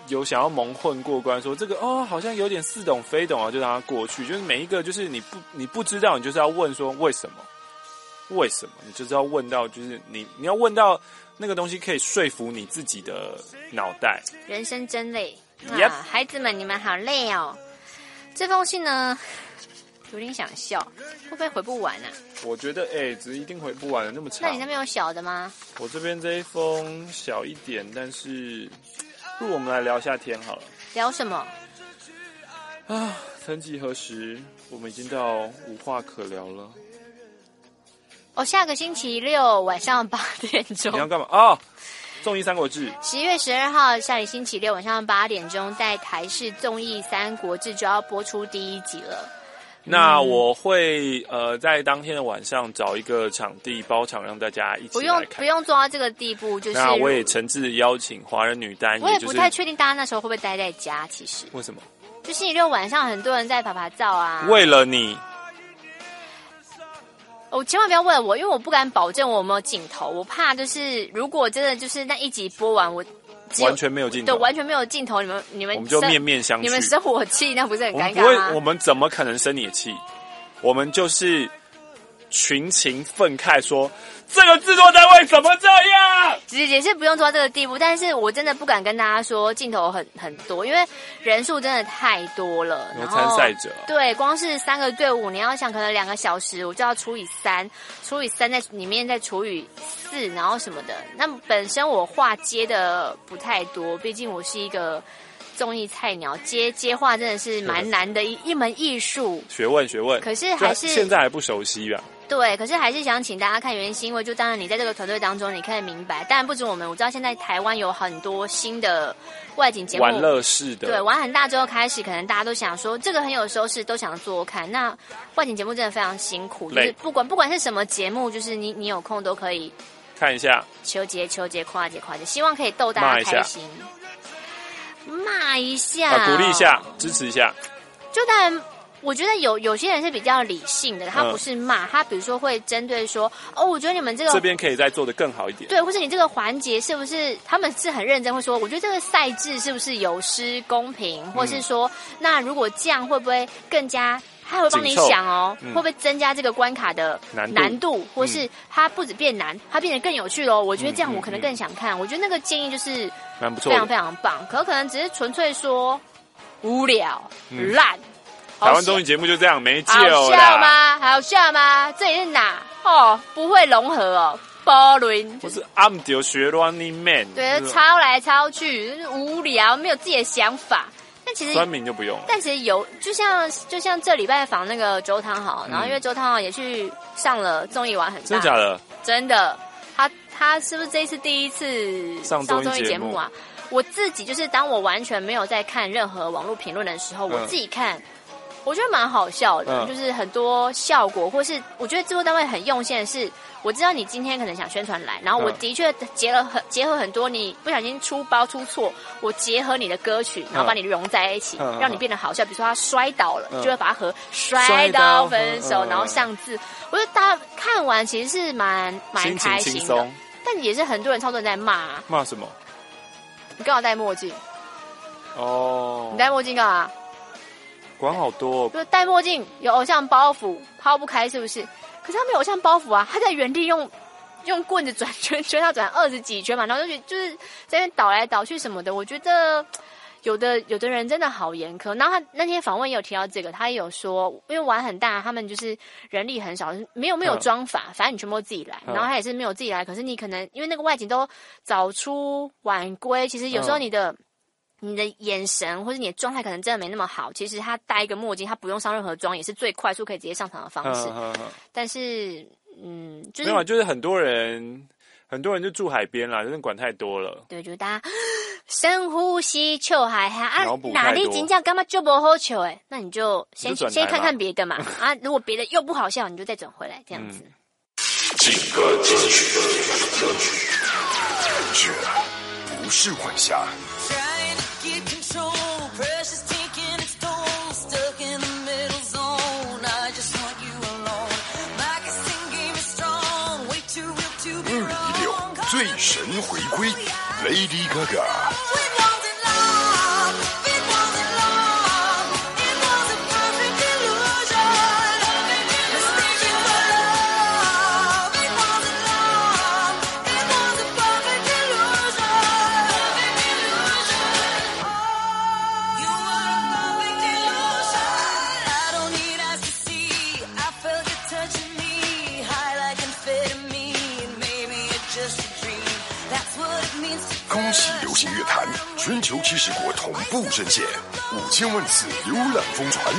有想要蒙混过关，说这个哦好像有点似懂非懂啊，就让它过去。就是每一个就是你不你不知道，你就是要问说为什么？为什么？你就是要问到，就是你你要问到那个东西可以说服你自己的脑袋。 人生真累， Yep 啊，孩子们你们好累哦。这封信呢，有点想笑，会不会回不完啊？ 我觉得哎，只一定回不完的，那么长。 那你那边有小的吗？ 我这边这一封小一点，但是不如我们来聊一下天好了。 聊什么？ 啊，曾几何时，我们已经到无话可聊了。 哦，下个星期六晚上八点钟。 你要干嘛啊？哦，综艺三国志。 十一月十二号，下个星期六晚上八点钟，在台视综艺三国志就要播出第一集了。 那我会呃在当天的晚上找一个场地包场，让大家一起来看。 不用不用做到这个地步，就是那我也诚挚的邀请华人女单， 我也不太确定大家那时候会不会待在家。其实为什么？ 就星期六晚上很多人在爬爬照啊。 为了你。 我、哦、千万不要问我，因为我不敢保证我有没有镜头，我怕就是如果真的就是那一集播完，我完全没有镜头， 对，完全没有镜头，你们你们我们就面面相觑， 你们生我气，那不是很尴尬吗？ 我们不会，我们怎么可能生你的气？我们就是群情愤慨说，这个制作单位怎么这样？ 其实也是不用做到这个地步，但是我真的不敢跟大家说镜头很很多，因为人数真的太多了。 有参赛者， 对，光是三个队伍，你要想可能两个小时，我就要除以三，除以三在里面再除以四，然后什么的。那本身我话接的不太多，毕竟我是一个综艺菜鸟，接接话真的是蛮难的一一门艺术， 学问学问。 可是还是现在还不熟悉吧？ 对，可是还是想请大家看原因，是因为就当然你在这个团队当中，你可以明白。当然不止我们，我知道现在台湾有很多新的外景节目， 玩乐式的， 对，玩很大之后开始，可能大家都想说这个很有收视，都想做看。那外景节目真的非常辛苦，就是不管不管是什么节目，就是你你有空都可以看一下， 求节求节夸节夸节，希望可以逗大家开心，骂一下， 啊，鼓励一下，支持一下。 就当然。我觉得有有些人是比较理性的，他不是骂、嗯、他，比如说会针对说，哦，我觉得你们这个这边可以再做得更好一点， 对，或是你这个环节是不是他们是很认真，会说，我觉得这个赛制是不是有失公平，或是说，嗯、那如果这样会不会更加，他会帮你想哦，嗯、会不会增加这个关卡的难度，难度或是它不止变难，它变得更有趣咯。我觉得这样我可能更想看，嗯嗯嗯、我觉得那个建议就是蛮不错， 非常非常棒，可可能只是纯粹说无聊、嗯、烂。 台湾综艺节目就这样没救啦， 好笑吗？好笑吗？这里是哪？哦，不会融合哦，波伦。 不是暗丢学乱你 man， 对，抄来抄去，无聊，没有自己的想法。但其实酸民就不用了。 但其实有，就像就像这礼拜访那个周汤豪，然后因为周汤豪也去上了综艺玩很大， 真的假的？ 真的，他他是不是这一次第一次上综艺节目啊？我自己就是当我完全没有在看任何网络评论的时候，我自己看。我觉得蛮好笑的，嗯、就是很多效果，或是我觉得制作单位很用心的是，我知道你今天可能想宣传来，然后我的确结了很结合很多你不小心出包出错，我结合你的歌曲，然后把你融在一起，嗯、让你变得好笑。比如说他摔倒了，嗯、就会把它和摔倒分手，嗯、然后上字。我觉得大家看完其实是蛮蛮开心的，但也是很多人超多人在骂、啊。 骂什么？ 你干嘛戴墨镜？ 哦， 你戴墨镜干嘛？ 管好多、哦， 就戴墨镜有偶像包袱抛不开，是不是？可是他没有偶像包袱啊，他在原地用用棍子转圈圈，他转二十几圈嘛，然后就就是在那边倒来倒去什么的。我觉得有的有的人真的好严苛。然后他那天访问也有提到这个，他也有说，因为玩很大，他们就是人力很少，没有没有妆法，反正你全部都自己来。然后他也是没有自己来，可是你可能因为那个外景都早出晚归，其实有时候你的。你的眼神或者你的状态可能真的没那么好，其实他戴一个墨镜，他不用上任何妆，也是最快速可以直接上场的方式。嗯嗯嗯、但是，嗯，就是没有，就是很多人，很多人就住海边啦，真的管太多了。 对，就是大家深呼吸，秋海海啊，哪里紧张干嘛就不好球哎，那你就先就先看看别的嘛啊，如果别的又不好笑，你就再转回来这样子。 这个进去，这不是幻想。二零一六最神回归 ，Lady Gaga。 恭喜流行乐坛全球七十国同步呈现，五千万次浏览疯传。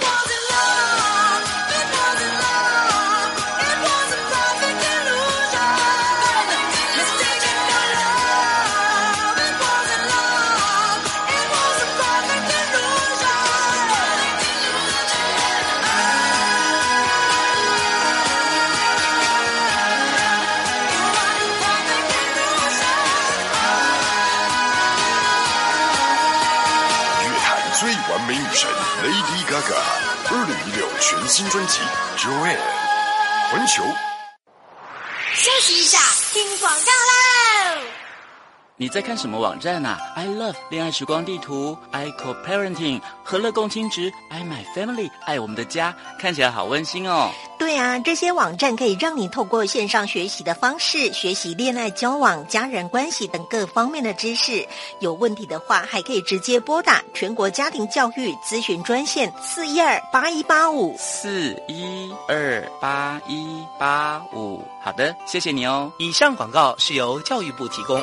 完美女神 Lady Gaga 二零一六全新专辑 Joanne 环球。 休息一下，听广告喽。 你在看什么网站啊 ？I love 恋爱时光地图 ，I co-parenting 和乐共亲职 ，I my family 爱我们的家，看起来好温馨哦。 对啊，这些网站可以让你透过线上学习的方式，学习恋爱交往、家人关系等各方面的知识。有问题的话，还可以直接拨打全国家庭教育咨询专线四一二八一八五四一二八一八五。好的，谢谢你哦。 以上广告是由教育部提供。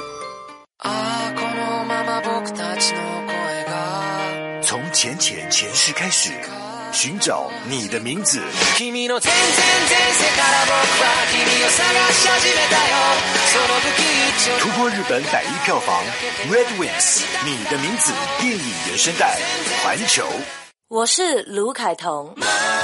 从浅浅前世开始，寻找你的名字。突破日本百亿票房 ，Red Wings， 你的名字电影原声带，环球。 我是卢凯彤。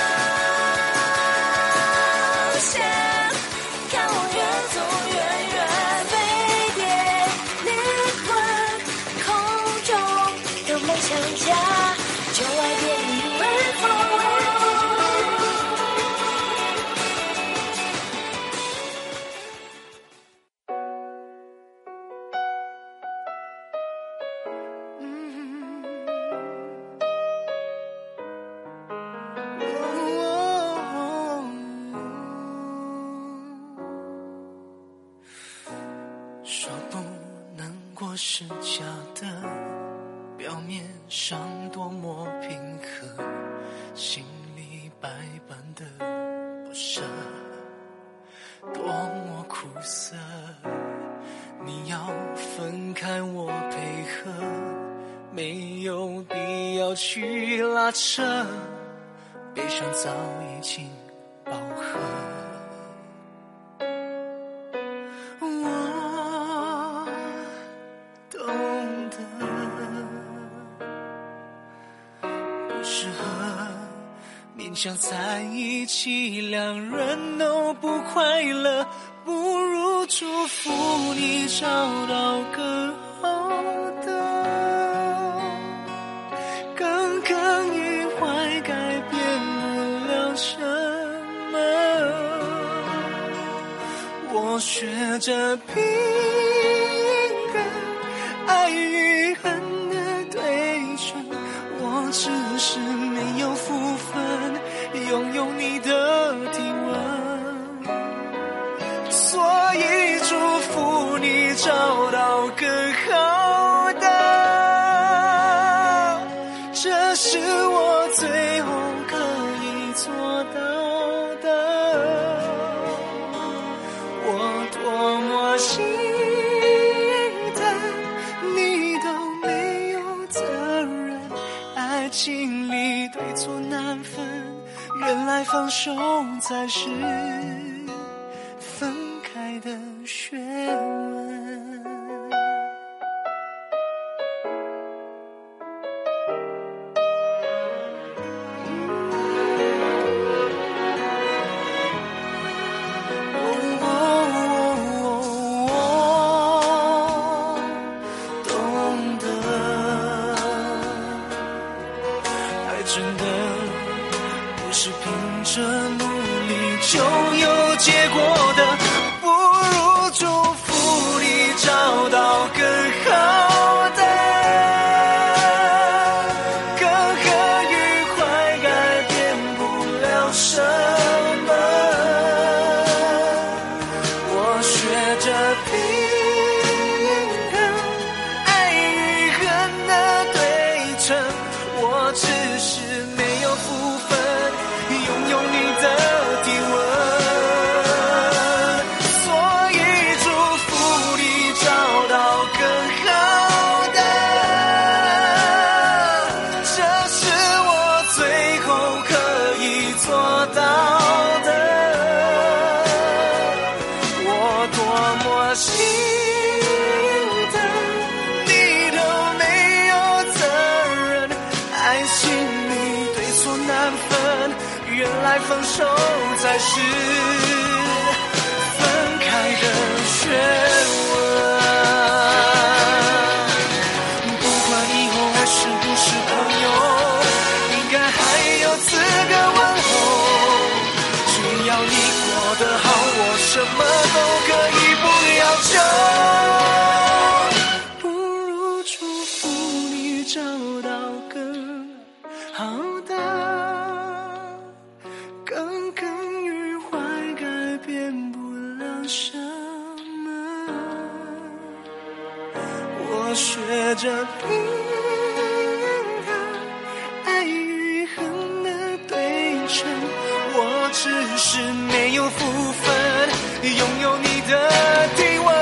是假的，表面上多么平和，心里百般的不舍，多么苦涩。你要分开我配合，没有必要去拉扯，悲伤早已经饱和。想在一起，两人都不快乐，不如祝福你找到更好的。耿耿于怀，改变不了什么。我学着平衡，爱与恨的对称，我只是没有福分拥有你的体温，所以祝福你找到更好的，这是我最后可以做到的。我多么心疼，你都没有责任，爱情里对错难分，原来放手才是分开的学问。所以祝福你找到更好么心疼，你都没有责任。爱情里对错难分，原来分手才是分开的学问。不管以后还是不是朋友，应该还有资格问候。只要你过得好，我什么都可以不要求。不如祝福你找到更好的，耿耿于怀改变不了什么。我学着平衡爱与恨的对称，我只是没有福分拥有你的体温，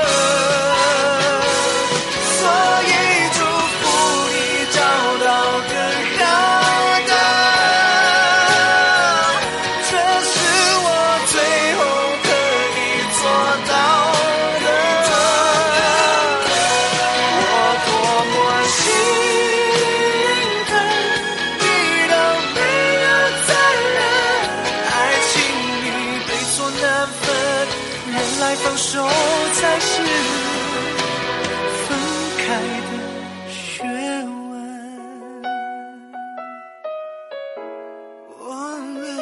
所以祝福你找到更好的，这是我最后可以做到的。我多么心疼，你都没有责任。爱情里对错难分，原来分手才是分开的学问。哦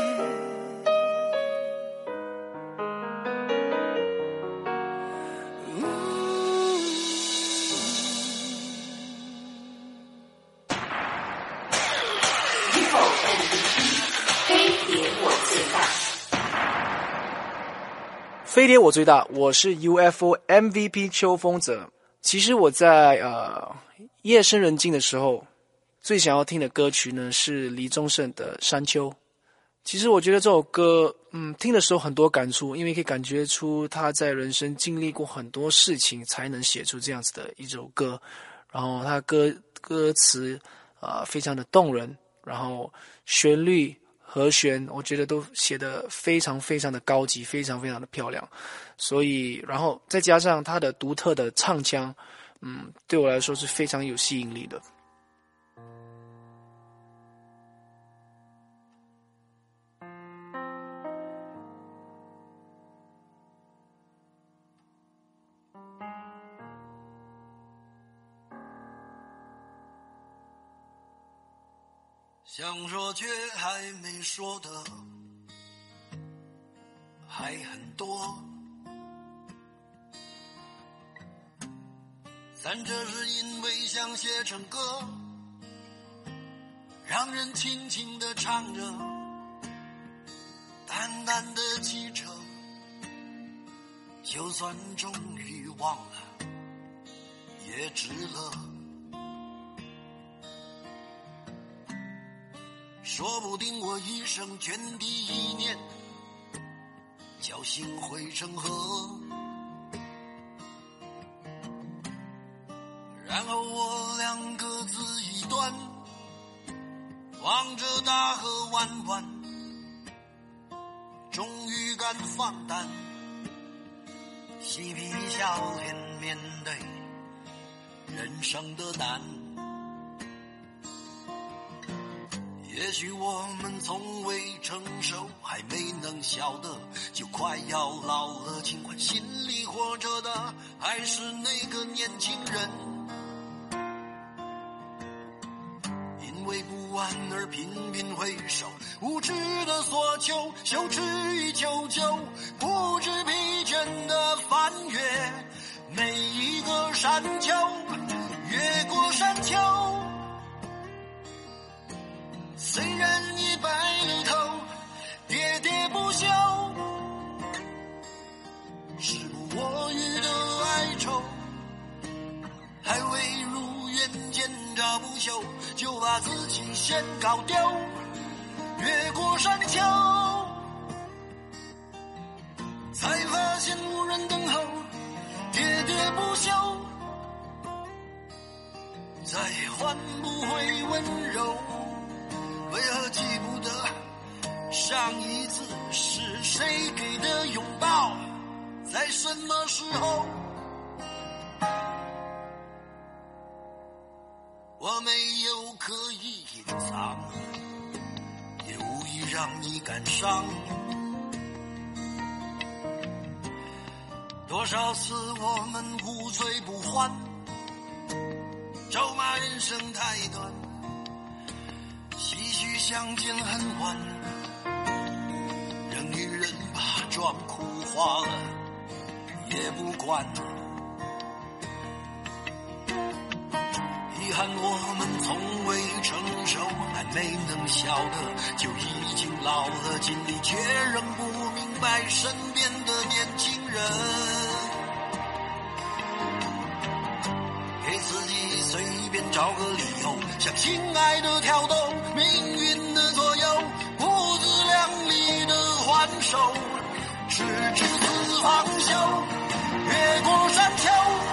飞碟我最大，我是 U F O M V P 邱锋泽。其实我在呃夜深人静的时候，最想要听的歌曲呢是李宗盛的《山丘》。其实我觉得这首歌，嗯，听的时候很多感触，因为可以感觉出他在人生经历过很多事情，才能写出这样子的一首歌。然后他歌歌词啊、呃、非常的动人，然后旋律。和弦我觉得都写得非常非常的高级，非常非常的漂亮，所以然后再加上他的独特的唱腔，嗯，对我来说是非常有吸引力的。 想说却还没说的还很多，但这是因为想写成歌，让人轻轻地唱着，淡淡的记着，就算终于忘了也值了。说不定我一生涓滴一念，侥幸汇成河，然后我俩各自一端，望着大河弯弯，终于敢放胆，嬉皮笑脸面对人生的难。也许我们从未成熟，还没能晓得，就快要老了，尽管心里活着的还是那个年轻人。因为不安而频频回首，无知的索求，羞耻与求救，不知疲倦的翻越每一个山丘，越过山丘。虽然已白了头，喋喋不休，时不我予的哀愁，还未如愿见着不朽，就把自己先搞丢。越过山丘，才发现无人等候，喋喋不休，再换不回温柔。为何记不得上一次是谁给的拥抱，在什么时候？ 我没有刻意隐藏，也无意让你感伤。多少次我们无醉不欢，咒骂人生太短，唏嘘相见恨晚，让女人把妆哭花了也不管。遗憾我们从未成熟，还没能笑得就已经老了，尽力却仍不明白身边的年轻人，给自己随便找个理由，向心爱的挑逗，命运的左右，不自量力的还手，直至死方休，越过山丘。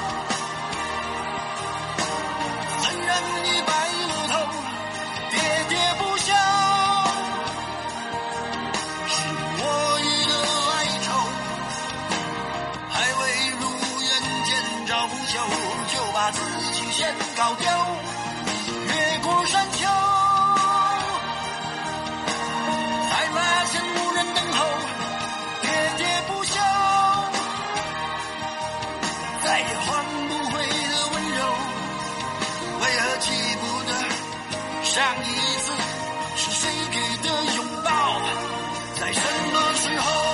人已白了头，喋喋不休，是我予的哀愁，还未如愿见着不朽，就把自己先搞丢，越过山丘，才发现无人等候，喋喋不休，再也换不回的温柔，为何记不得上一次是谁给的拥抱，在什么时候？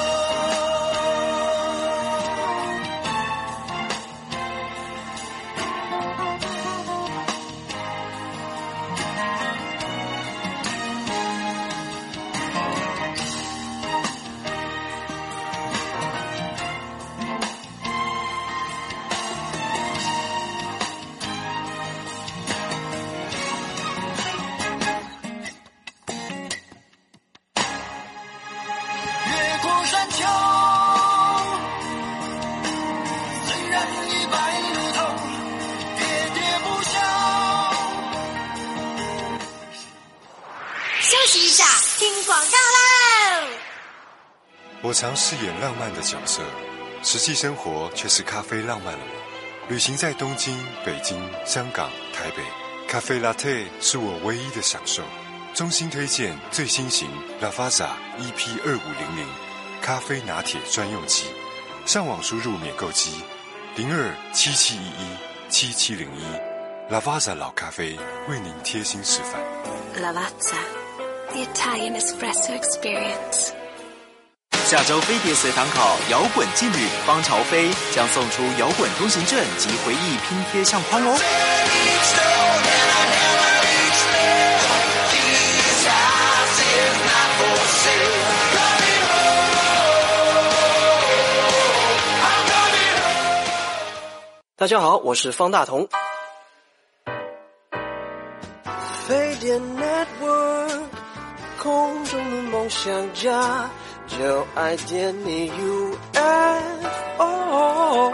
我常饰演浪漫的角色，实际生活却是咖啡浪漫了我。旅行在东京、北京、香港、台北，咖啡 Latte 是我唯一的享受。衷心推荐最新型 Lavazza E P 二五零零咖啡拿铁专用机，上网输入免购机零二七七一一七七零一 Lavazza 老咖啡为您贴心示范。 Lavazza, the Italian espresso experience。 下周飞碟随堂考摇滚劲旅方朝飞将送出摇滚通行证及回忆拼贴相框哦。 大家好，我是方大同。 飞碟 Network 空中的梦想家，就爱点你 U F O。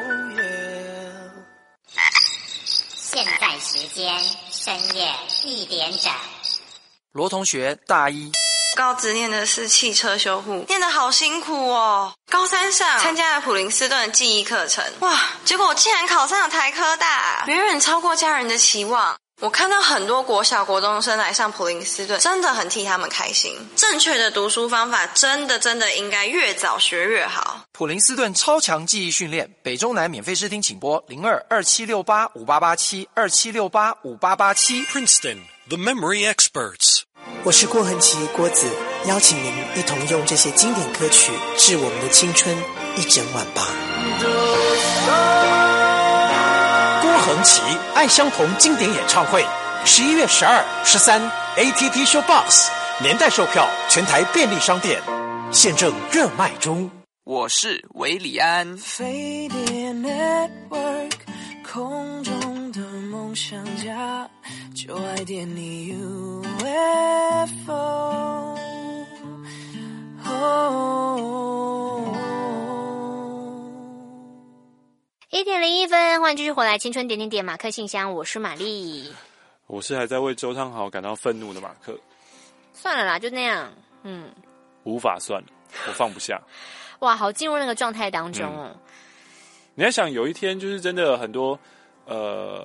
现在时间深夜一点整。 罗同学大一， 高职念的是汽车修护，念得好辛苦哦。高三上参加了普林斯顿的记忆课程，哇，结果我竟然考上了台科大，远远超过家人的期望。我看到很多国小国中生来上普林斯顿，真的很替他们开心。正确的读书方法真的真的应该越早学越好。 普林斯顿超强记忆训练，北中南免费试听，请拨零二二七六八五八八七二七六八五八八七。 Princeton, the memory experts。 我是郭恒琪郭子，邀请您一同用这些经典歌曲致我们的青春一整晚吧。 郭恒琪爱相同经典演唱会，十一月十二、十三 A T T Showbox 年代售票，全台便利商店现正热卖中。 我是韦礼安。 飞碟 Network 空中的梦想家，就爱点你 U F O。 一点零一分，欢迎继续回来，青春点点点马克信箱，我是玛丽。 我是还在为周汤豪感到愤怒的马克。 算了啦，就那样，嗯， 无法算了，我放不下。 哇，好进入那个状态当中哦。 嗯、你在想有一天就是真的很多呃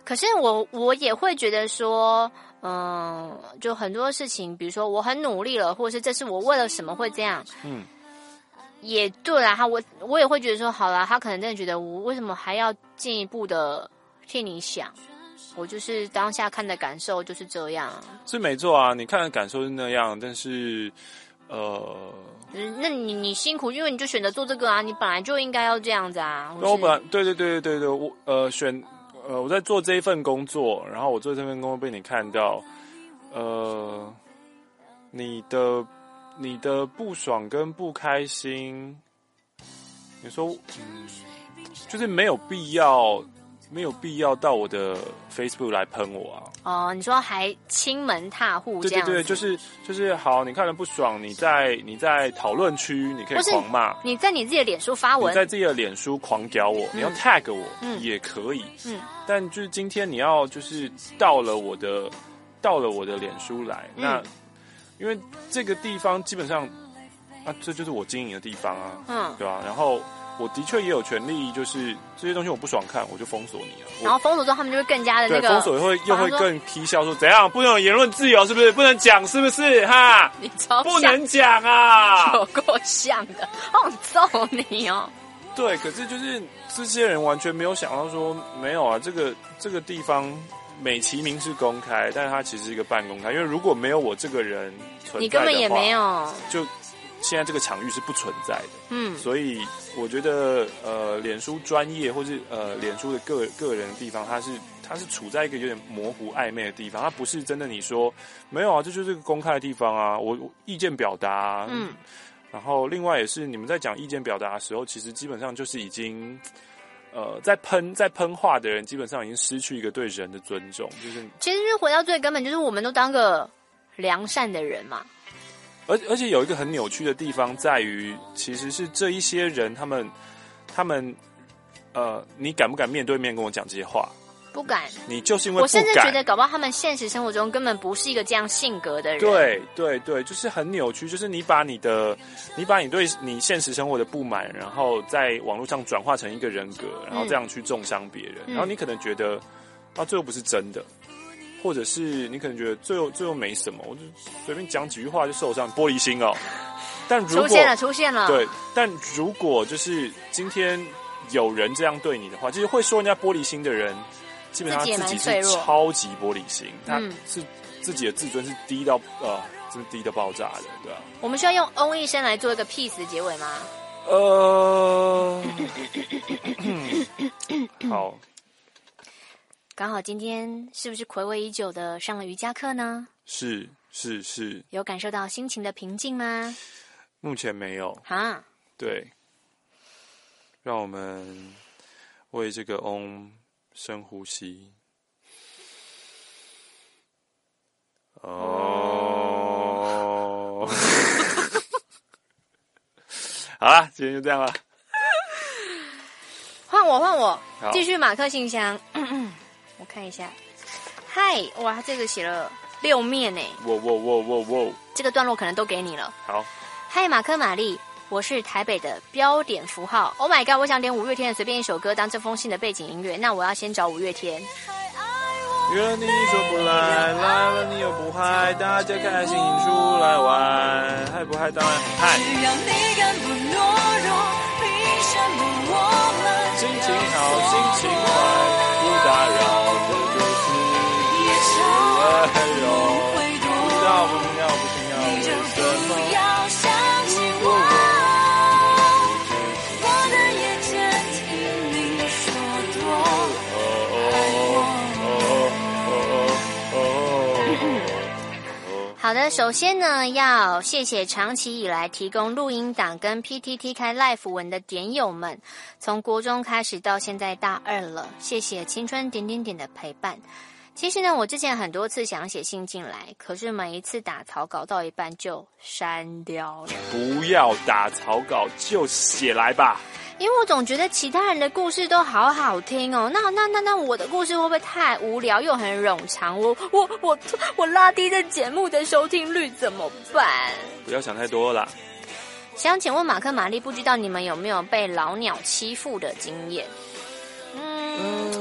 可是我我也会觉得说，嗯，就很多事情，比如说我很努力了，或者是这是我为了什么会这样，嗯，也对啦，他我我也会觉得说，好啦，他可能真的觉得我为什么还要进一步的替你想，我就是当下看的感受就是这样， 是没错啊，你看的感受是那样，但是呃。 那你你辛苦，因为你就选择做这个啊，你本来就应该要这样子啊。 我本来对对对对对，我呃选呃我在做这一份工作，然后我做这份工作被你看到，呃，你的你的不爽跟不开心，你说嗯，就是没有必要。没有必要到我的 Facebook 来喷我啊！ 哦，你说还亲门踏户这样子？ 对对对，就是就是好，你看了不爽，你在你在讨论区你可以狂骂， 你在你自己的脸书发文， 你在自己的脸书狂屌我，嗯、你要 tag 我、嗯、也可以，嗯，但就是今天你要就是到了我的到了我的脸书来，嗯、那因为这个地方基本上啊，这就是我经营的地方啊，嗯，对吧？然后。我的确也有权利，就是这些东西我不爽看，我就封锁你啊。 然后封锁之后，他们就会更加的那个， 对，封锁会又会更踢笑说怎样，不能有言论自由，是不是？不能讲，是不是？哈， 你超不能讲啊， 有够像的，好想揍你哦。 对，可是就是这些人完全没有想到说，没有啊，这个这个地方美其名是公开，但是它其实是一个半公开，因为如果没有我这个人存在的话， 你根本也没有就。现在这个场域是不存在的，嗯，所以我觉得，呃，脸书专业或是呃，脸书的个个人的地方，它是它是处在一个有点模糊暧昧的地方，它不是真的你说没有啊，这就是个公开的地方啊，我, 我意见表达、啊，嗯，然后另外也是你们在讲意见表达的时候，其实基本上就是已经，呃，在喷在喷话的人，基本上已经失去一个对人的尊重，就是其实回到最根本，就是我们都当个良善的人嘛。 而而且有一个很扭曲的地方在于，其实是这一些人，他们他们呃，你敢不敢面对面跟我讲这些话？ 不敢。 你就是因为不敢。 我甚至觉得，搞不好他们现实生活中根本不是一个这样性格的人。 对对对，就是很扭曲，就是你把你的，你把你对你现实生活的不满，然后在网络上转化成一个人格，然后这样去中伤别人，嗯、然后你可能觉得啊，这又不是真的。或者是你可能觉得最后最后没什么，我就随便讲几句话就受伤，玻璃心哦。但如果出现了出现了， 对，但如果就是今天有人这样对你的话，就是会说人家玻璃心的人，基本上自己是超级玻璃心，他是自己的自尊是低到呃，真的低到爆炸的，对吧、啊？ 我们需要用翁一生来做一个 peace 的结尾吗？ 呃，好。 刚好今天是不是睽违已久的上了瑜伽课呢？ 是是是。 有感受到心情的平静吗？ 目前没有。 哈， 对。让我们为这个嗡深呼吸。哦。好啦，今天就这样了。 换我，换我，继续马克信箱。我看一下，嗨，哇，这个写了六面呢！ 哇哇哇哇哇！ 这个段落可能都给你了。 好， 嗨，马克玛丽，我是台北的标点符号。Oh my god， 我想点五月天的随便一首歌当这封信的背景音乐，那我要先找五月天。 约了你说不来，来了你又不嗨，大家开心出来玩，嗨不嗨当然很嗨。只要你敢不懦弱，凭什么我们心情好，心情坏。不打扰的就是夜潮温柔，不要不要不要为什么要相信我？我的眼睛听你说多好的，首先呢，要谢谢长期以来提供录音档跟 P T T 开 Live 文的点友们，从国中开始到现在大二了，谢谢青春点点点的陪伴。其实呢，我之前很多次想写信进来，可是每一次打草稿到一半就删掉了。 不要打草稿，就写来吧。 因为我总觉得其他人的故事都好好听哦，那那那那我的故事会不会太无聊又很冗长？我我我我拉低这节目的收听率怎么办？ 不要想太多啦。 想请问马克玛丽，不知道你们有没有被老鸟欺负的经验？嗯，因为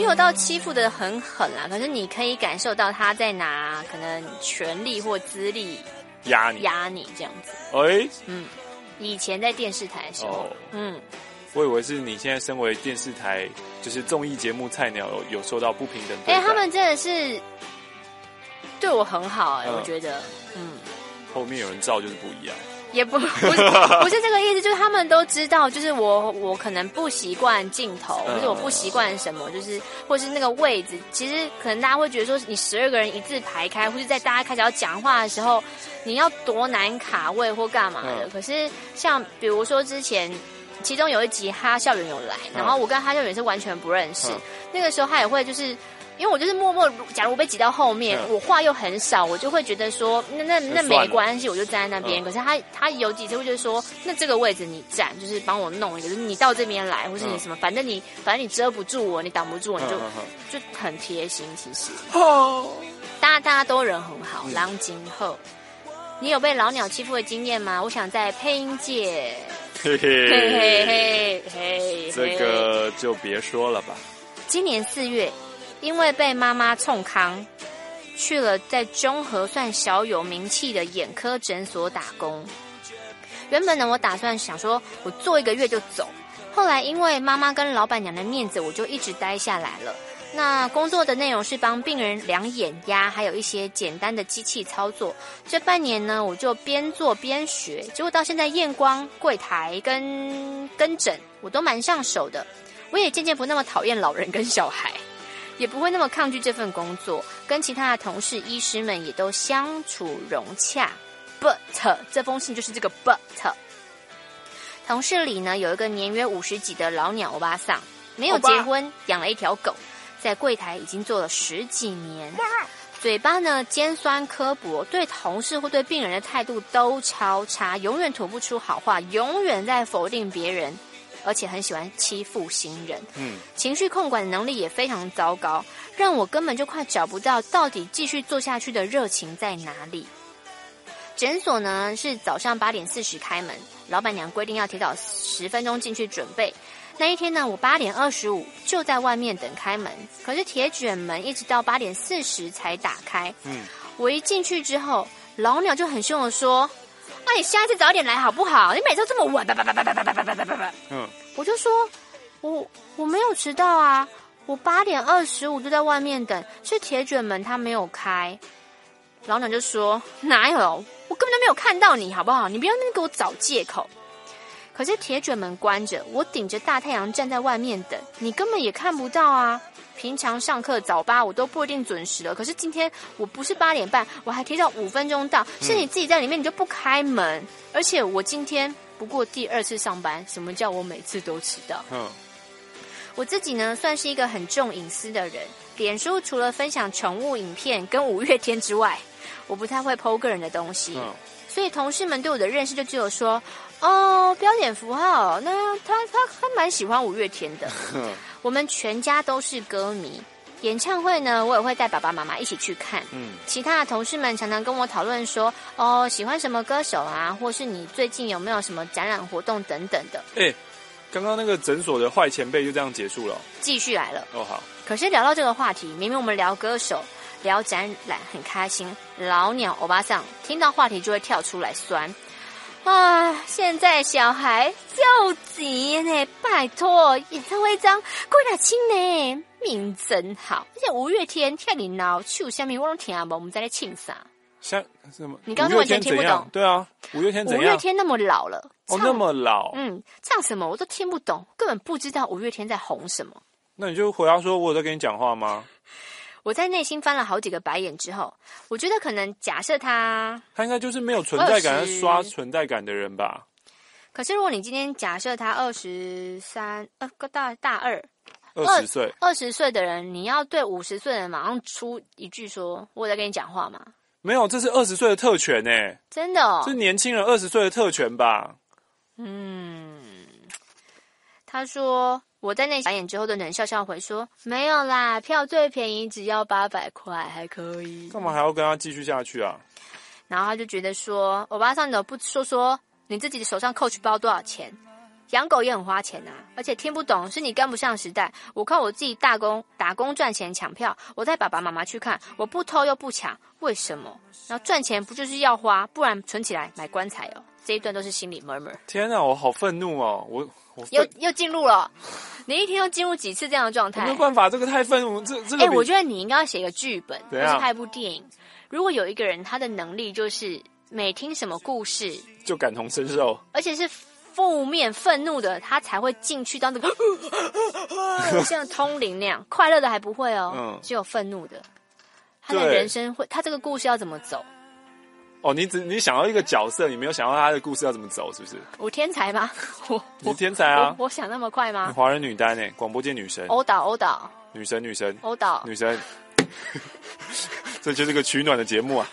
有到欺负的很狠啦，可是你可以感受到他在拿可能权力或资历压你压你这样子。 哎， 嗯，以前在电视台的时候， 哦、 嗯， 我以为是你现在身为电视台就是综艺节目菜鸟有有受到不平等对待。 哎、欸，他们真的是对我很好哎、欸嗯，我觉得，嗯， 后面有人照就是不一样。 也不不是不是这个意思，就是他们都知道，就是我我可能不习惯镜头，或者我不习惯什么，就是或是那个位置，其实可能大家会觉得说，你十二个人一字排开，或是在大家开始要讲话的时候，你要多难卡位或干嘛的。嗯、可是像比如说之前，其中有一集哈校园有来，然后我跟哈校园是完全不认识，嗯、那个时候他也会就是。因为我就是默默，假如我被挤到后面，嗯、我话又很少，我就会觉得说，那那那没关系，我就站在那边。嗯、可是他他有几次会就是说，那这个位置你站，就是帮我弄一个，就是你到这边来，或是你什么，嗯、反正你反正你遮不住我，你挡不住我，你就、嗯、就很贴心。其实，哦，大家大家都人很好，郎今后，你有被老鸟欺负的经验吗？我想在配音界， 嘿嘿嘿嘿嘿嘿， 这个就别说了吧。 今年四月。因为被妈妈冲康，去了在中和算小有名气的眼科诊所打工。原本呢，我打算想说，我做一个月就走。后来因为妈妈跟老板娘的面子，我就一直待下来了。那工作的内容是帮病人量眼压，还有一些简单的机器操作。这半年呢，我就边做边学，结果到现在验光、柜台跟跟诊，我都蛮上手的。我也渐渐不那么讨厌老人跟小孩。也不会那么抗拒这份工作，跟其他的同事、医师们也都相处融洽。But 这封信就是这个 But。同事里呢有一个年约五十几的老鸟欧巴桑，没有结婚，养了一条狗，在柜台已经做了十几年。嘴巴呢尖酸刻薄，对同事或对病人的态度都超差，永远吐不出好话，永远在否定别人。而且很喜欢欺负新人，嗯，情绪控管能力也非常糟糕，让我根本就快找不到到底继续做下去的热情在哪里。诊所呢是早上八点四十开门，老板娘规定要提早十分钟进去准备。那一天呢，我八点二十五就在外面等开门，可是铁卷门一直到八点四十才打开。嗯，我一进去之后，老鸟就很凶的说。那、啊、你下一次早点来好不好？你每次都这么晚，叭叭叭叭叭叭叭叭叭叭叭。嗯，我就说，我我没有迟到啊，我八点二十五就在外面等，是铁卷门他没有开。老鸟就说哪有，我根本就没有看到你，好不好？你不要那边给我找借口。可是铁卷门关着，我顶着大太阳站在外面等，你根本也看不到啊。平常上课早八我都不一定准时了，可是今天我不是八点半，我还提早五分钟到，是你自己在里面你就不开门，嗯、而且我今天不过第二次上班，什么叫我每次都迟到？嗯，我自己呢算是一个很重隐私的人，脸书除了分享宠物影片跟五月天之外，我不太会 po 个人的东西，嗯、所以同事们对我的认识就只有说，哦，标点符号，那他他他蛮喜欢五月天的。嗯我们全家都是歌迷，演唱会呢，我也会带爸爸妈妈一起去看。嗯，其他的同事们常常跟我讨论说，哦，喜欢什么歌手啊，或是你最近有没有什么展览活动等等的。 哎、欸，刚刚那个诊所的坏前辈就这样结束了， 继续来了。 哦，好。 可是聊到这个话题，明明我们聊歌手、聊展览很开心，老鸟欧巴桑听到话题就会跳出来酸。啊！现在小孩就急呢，拜托，演唱会张贵大清呢，命真好。而且五月天跳你闹，唱下面我都听不，我们在那庆啥？ 像什么？ 你刚刚完全听不懂。 对啊，五月天怎样？ 五月天那么老了， 哦，那么老， 嗯，唱什么我都听不懂，根本不知道五月天在红什么。 那你就回答说，我有在跟你讲话吗？ 我在内心翻了好几个白眼之后，我觉得可能假设他， 他应该就是没有存在感、刷存在感的人吧。 可是如果你今天假设他二十三，呃，大大二， 二十岁， 二十岁的人，你要对五十岁的人马上出一句说我在跟你讲话吗？ 没有，这是二十岁的特权诶， 真的哦， 这是年轻人二十岁的特权吧？ 嗯，他说。我在那白眼之后的冷笑笑回说没有啦，票最便宜只要八百块，还可以。 干嘛还要跟他继续下去啊？ 然后他就觉得说，欧巴桑你怎么不说说你自己的手上 Coach 包多少钱？ 养狗也很花钱啊，而且听不懂是你跟不上时代。我看我自己打工打工赚钱抢票，我带爸爸妈妈去看，我不偷又不抢，为什么？然后赚钱不就是要花，不然存起来买棺材哦。这一段都是心里 murmur。天哪，我好愤怒哦！我我又又进入了，你一天要进入几次这样的状态？ 没有办法，这个太愤怒，这这个。 哎、欸，我觉得你应该要写一个剧本，或是拍一部电影。如果有一个人，他的能力就是每听什么故事就感同身受， 而且是负面愤怒的，他才会进去当这个像通灵那样，快乐的还不会哦，嗯、只有愤怒的。他的人生会，他这个故事要怎么走？ 哦，你只你想要一个角色，你没有想到他的故事要怎么走，是不是？ 我天才吗？我你天才啊！ 我, 我想那么快吗？ 华人女单诶，广播界女神， 欧导欧导， 女神女神， 欧导女神，这就是个取暖的节目啊！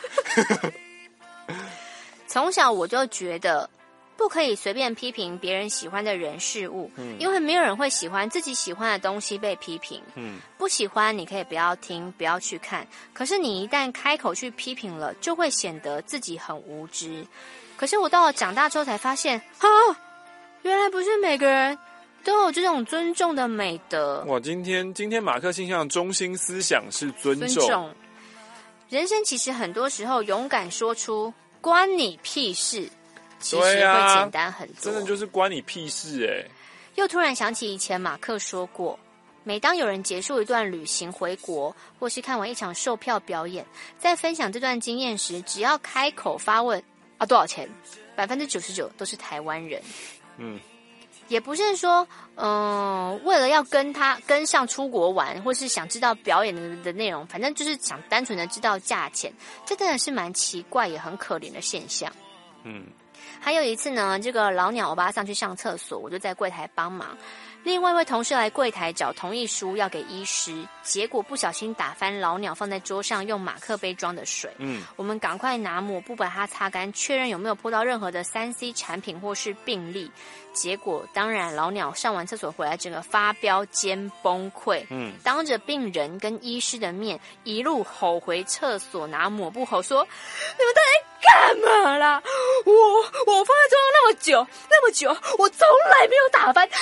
从小我就觉得不可以随便批评别人喜欢的人事物，嗯，因为没有人会喜欢自己喜欢的东西被批评，嗯，不喜欢你可以不要听，不要去看，可是你一旦开口去批评了，就会显得自己很无知。可是我到了长大之后才发现，啊，原来不是每个人都有这种尊重的美德。 哇，今天今天马克信箱的中心思想是尊重。尊重。 人生其实很多时候勇敢说出关你屁事，其实会简单很多。 真的就是关你屁事哎！ 又突然想起以前马克说过，每当有人结束一段旅行回国，或是看完一场售票表演，在分享这段经验时，只要开口发问啊多少钱，百分之九十九都是台湾人。嗯。也不是说，嗯、呃，为了要跟他跟上出国玩，或是想知道表演的的内容，反正就是想单纯的知道价钱，这真的是蛮奇怪也很可怜的现象。嗯，还有一次呢，这个老鸟欧巴桑去上厕所，我就在柜台帮忙。另外一位同事来柜台找同意书要给医师，结果不小心打翻老鸟放在桌上用马克杯装的水。嗯，我们赶快拿抹布把它擦干，确认有没有泼到任何的 三 C 产品或是病例。结果当然老鸟上完厕所回来，整个发飙兼崩溃。嗯，当着病人跟医师的面，一路吼回厕所拿抹布吼说：“你们到底干嘛啦？我我放在桌上那么久那么久，我从来没有打翻。”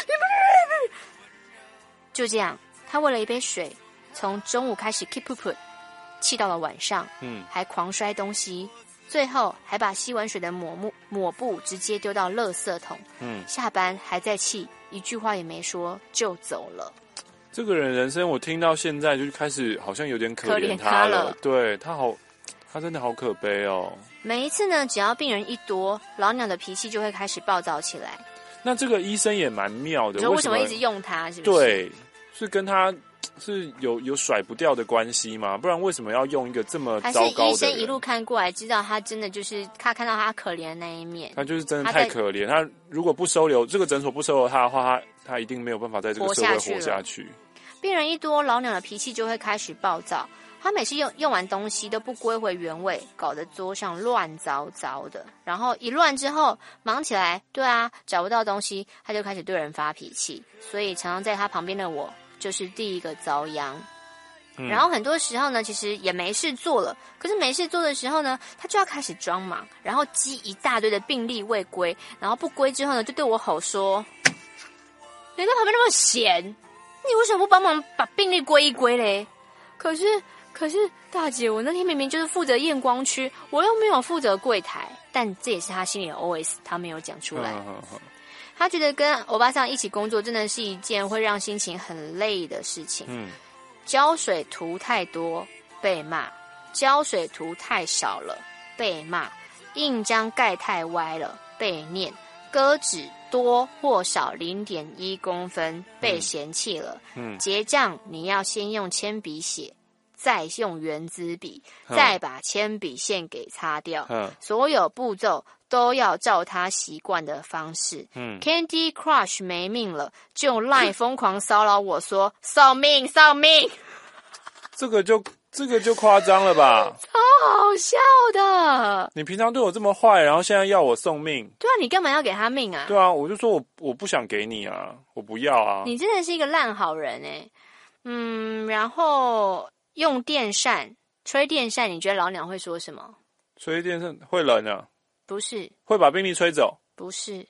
就这样，他为了一杯水，从中午开始 keep up， 气到了晚上，嗯，还狂摔东西，最后还把吸完水的抹布抹布直接丢到垃圾桶，嗯，下班还在气，一句话也没说就走了。 这个人人生我听到现在就开始好像有点可怜他了， 他了对他好，他真的好可悲哦。 每一次呢，只要病人一多，老鸟的脾气就会开始暴躁起来。 那这个医生也蛮妙的， 你说为什么一直用他？是不是？对，是跟他是有有甩不掉的关系吗？不然为什么要用一个这么糟糕的人？ 还是医生一路看过来，知道他真的就是他看到他可怜的那一面， 他就是真的太可怜。他如果不收留这个诊所，不收留他的话，他他一定没有办法在这个社会活下去。 病人一多，老鸟的脾气就会开始暴躁。他每次用用完东西都不归回原位，搞得桌上乱糟糟的。然后一乱之后，忙起来，对啊，找不到东西，他就开始对人发脾气。所以常常在他旁边的我，就是第一个遭殃。嗯、然后很多时候呢，其实也没事做了，可是没事做的时候呢，他就要开始装忙，然后积一大堆的病历未归，然后不归之后呢，就对我吼说：“你在旁边那么闲，你为什么不帮忙把病历归一归嘞？”可是。可是大姐，我那天明明就是负责验光区，我又没有负责柜台，但这也是他心里的 O S， 他没有讲出来。嗯嗯嗯、他觉得跟欧巴桑一起工作真的是一件会让心情很累的事情。嗯，胶水涂太多被骂，胶水涂太少了被骂，印章盖太歪了被念，割纸多或少 零点一 公分被嫌弃了。嗯，结账你要先用铅笔写。再用原子笔，再把铅笔线给擦掉，嗯、所有步骤都要照他习惯的方式。嗯、Candy Crush 没命了，就 Line 疯狂骚扰我说送命送命， 这个就这个就夸张了吧？ 超好笑的！ 你平常对我这么坏，然后现在要我送命？ 对啊，你干嘛要给他命啊？ 对啊，我就说我我不想给你啊，我不要啊！ 你真的是一个烂好人哎。嗯，然后。用电扇吹电扇，你觉得老鸟会说什么？ 吹电扇会冷啊？ 不是。 会把病历吹走？ 不是。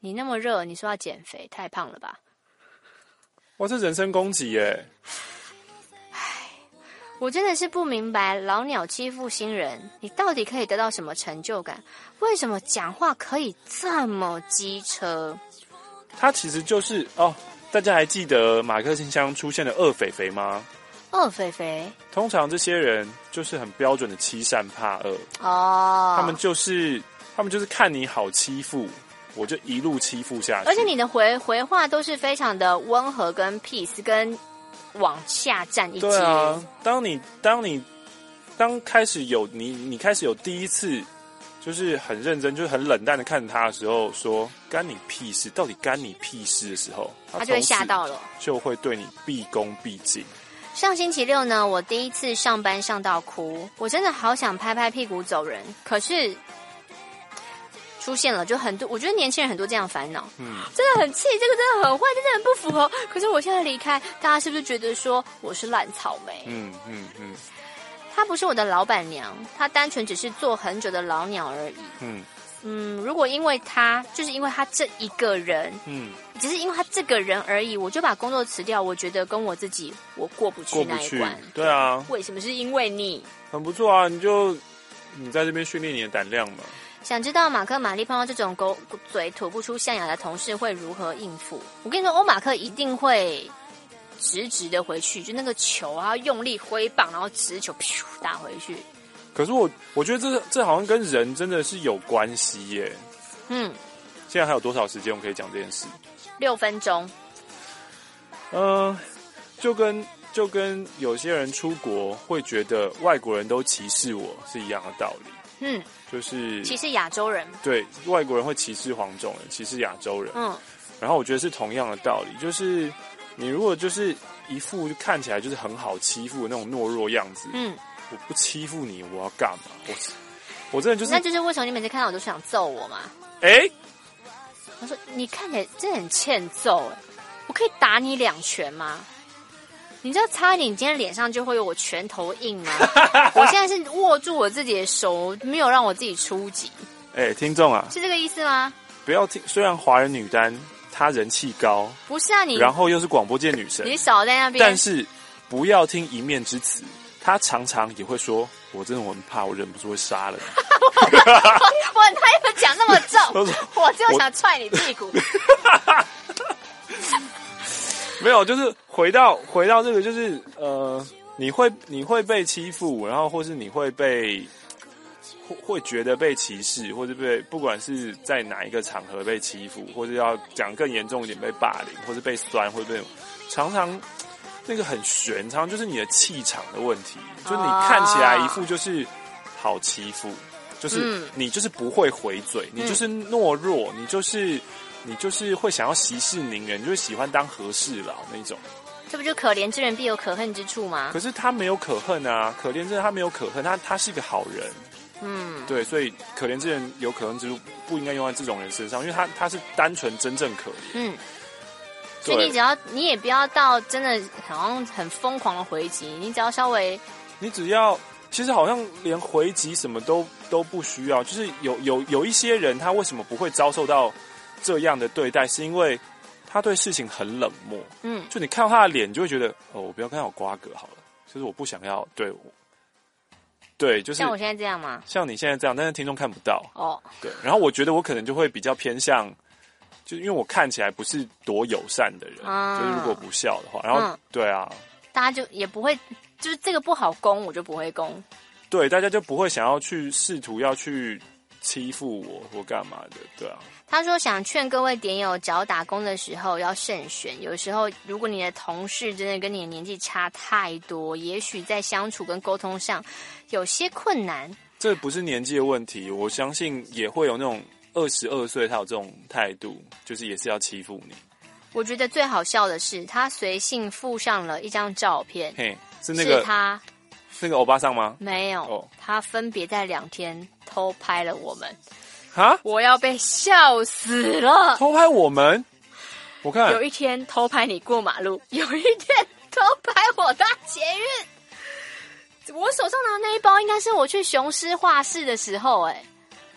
你那么热，你说要减肥，太胖了吧？ 哇，这人身攻击耶！ 我真的是不明白，老鸟欺负新人，你到底可以得到什么成就感？为什么讲话可以这么机车？ 他其实就是哦，大家还记得马克信箱出现的恶肥肥吗？ 恶肥肥， 通常这些人就是很标准的欺善怕恶哦， 他们就是他们就是看你好欺负，我就一路欺负下去。 而且你的回回话都是非常的温和跟 peace 跟往下站一阶。 对啊，当你当你当开始有你你开始有第一次就是很认真就是很冷淡的看着他的时候，说干你屁事，到底干你屁事的时候， 他, 他就会吓到了， 就会对你毕恭毕敬。 上星期六呢，我第一次上班上到哭，我真的好想拍拍屁股走人，可是出现了就很多，我觉得年轻人很多这样烦恼，嗯，真的很气，这个真的很坏，真的很不符合。可是我现在离开，大家是不是觉得说我是烂草莓？ 嗯嗯嗯， 她不是我的老板娘，她单纯只是做很久的老鸟而已。嗯嗯，如果因为她，就是因为她这一个人，嗯，只是因为她这个人而已，我就把工作辞掉，我觉得跟我自己我过不去那一关。 对啊， 为什么是因为你？ 很不错啊，你就你在这边训练你的胆量嘛。 想知道马克玛丽碰到这种狗嘴吐不出象牙的同事会如何应付？我跟你说，欧马克一定会直直的回去，就那个球啊，用力挥棒，然后直球噗打回去。 可是我我觉得这这好像跟人真的是有关系耶。嗯，现在还有多少时间我们可以讲这件事？ 六分钟。 嗯、呃，就跟就跟有些人出国会觉得外国人都歧视我是一样的道理。嗯。就是歧视亚洲人， 对，外国人会歧视黄种人，歧视亚洲人。嗯，然后我觉得是同样的道理，就是你如果就是一副看起来就是很好欺负的那种懦弱样子，嗯，我不欺负你，我要干嘛？我我真的就是， 那就是为什么你每次看到我都想揍我嘛？ 哎、欸， 我说你看起来真的很欠揍哎，我可以打你两拳吗？你知道差一点你今天脸上就会有我拳头印吗？我现在是握住我自己的手，没有让我自己出击。 哎、欸，听众啊， 是这个意思吗？ 不要听，虽然华人女单她人气高， 不是啊你， 然后又是广播界女神， 你少在那边， 但是不要听一面之词，她常常也会说，我真的我很怕，我忍不住会杀了你。 我他有讲那么重，我就想踹你屁股。 没有，就是回到回到这个，就是呃，你会你会被欺负，然后或是你会被会会觉得被歧视，或者被不管是在哪一个场合被欺负，或者要讲更严重一点被霸凌，或是被酸，或者被常常那个很悬，常常就是你的气场的问题，就是你看起来一副就是好欺负，就是你就是不会回嘴，你就是懦弱，你就是。你就是会想要息事宁人，你就是喜欢当和事佬那种。 这不就可怜之人必有可恨之处吗？ 可是他没有可恨啊，可怜之人他没有可恨，他他是一个好人。嗯，对，所以可怜之人有可恨之处，不应该用在这种人身上，因为他他是单纯真正可怜。嗯， 所以你只要你也不要到真的好像很疯狂的回击，你只要稍微， 你只要其实好像连回击什么都都不需要，就是有有有一些人他为什么不会遭受到这样的对待，是因为他对事情很冷漠。嗯，就你看到他的脸，你就会觉得哦，我不要跟他有瓜葛好了。就是我不想要对我，对，就是像我现在这样吗？ 像你现在这样，但是听众看不到哦。对，然后我觉得我可能就会比较偏向，就因为我看起来不是多友善的人，嗯、就是如果不笑的话，然后、嗯、对啊， 大家就也不会，就是这个不好攻，我就不会攻。 对，大家就不会想要去试图要去欺负我或干嘛的，对啊。 他说想劝各位点友找打工的时候要慎选，有时候如果你的同事真的跟你的年纪差太多，也许在相处跟沟通上有些困难。 这不是年纪的问题，我相信也会有那种二十二岁他有这种态度，就是也是要欺负你。 我觉得最好笑的是他随性附上了一张照片， 嘿，是那个是他那个欧巴桑吗？ 没有、哦、他分别在两天偷拍了我们。 哈！ 我要被笑死了！ 偷拍我们，我看有一天偷拍你过马路，有一天偷拍我搭捷运。我手上拿的那一包应该是我去雄狮画室的时候、欸，哎，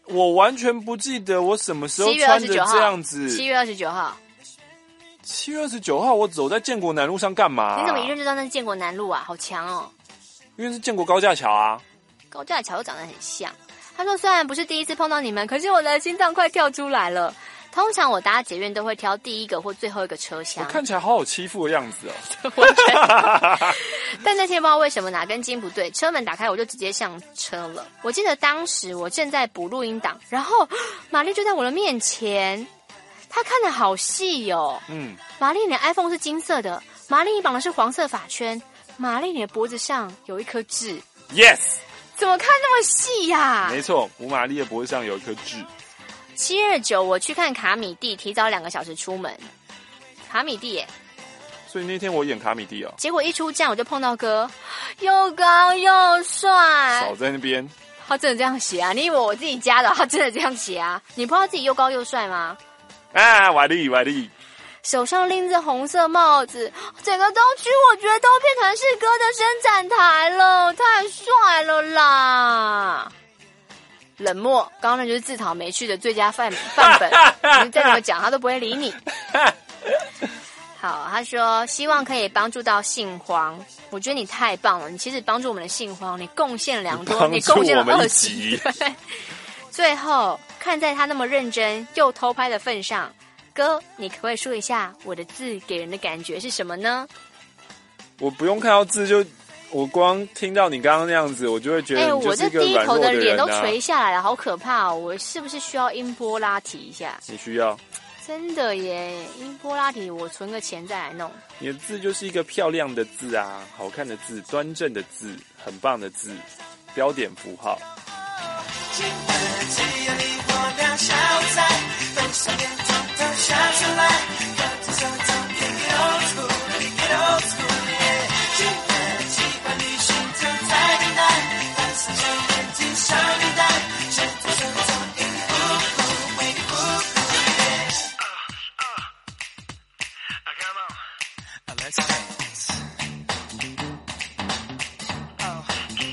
我完全不记得我什么时候穿着这样子。 七月二十九号。 七月二十九号，我走在建国南路上干嘛、啊？ 你怎么一认就知道那是建国南路啊？好强哦！ 因为是建国高架桥啊。 高架桥都长得很像。他说：“虽然不是第一次碰到你们，可是我的心脏快跳出来了。通常我搭捷运都会挑第一个或最后一个车厢。” 我看起来好好欺负的样子哦。 我觉得，但那天不知道为什么哪根筋不对，车门打开我就直接上车了。我记得当时我正在补录音档，然后玛丽就在我的面前，她看得好细哦。嗯，玛丽你的 iPhone 是金色的，玛丽你绑的是黄色发圈，玛丽你的脖子上有一颗痣。 Yes。 怎么看那么细呀、啊？ 没错，吴玛丽的脖子上有一颗痣。 七二九，我去看卡米蒂，提早两个小时出门。卡米蒂耶， 所以那天我演卡米蒂哦。 结果一出站我就碰到哥，又高又帅。 少在那边。 他真的这样写啊？你以为我自己加的？他真的这样写啊？你不知道自己又高又帅吗？ 啊，瓦力瓦力。 手上拎着红色帽子，整个东区我觉得都变成是哥的伸展台了，太帅了啦！冷漠，刚刚那就是自讨没趣的最佳范范本，你再怎么讲他都不会理你。好，他说希望可以帮助到杏黄，我觉得你太棒了，你其实帮助我们的杏黄，你贡献良多，你贡献了二十。最后看在他那么认真又偷拍的份上。哥，你可不可以说一下我的字给人的感觉是什么呢？ 我不用看到字就，我光听到你刚刚那样子，我就会觉得你就是一个软弱的人啊。 我这低头的脸都垂下来了，好可怕哦！我是不是需要音波拉提一下？ 你需要。 真的耶，音波拉提，我存个钱再来弄。 你的字就是一个漂亮的字啊，好看的字，端正的字，很棒的字，标点符号。 想出来，跟着手中一个 old school， 一个 old school， yeah。新的计划旅行就在等待，戴上小眼镜上领带，牵着手中一个 ooh ooh， 为你 ooh ooh， yeah。Come on， let's dance。Oh，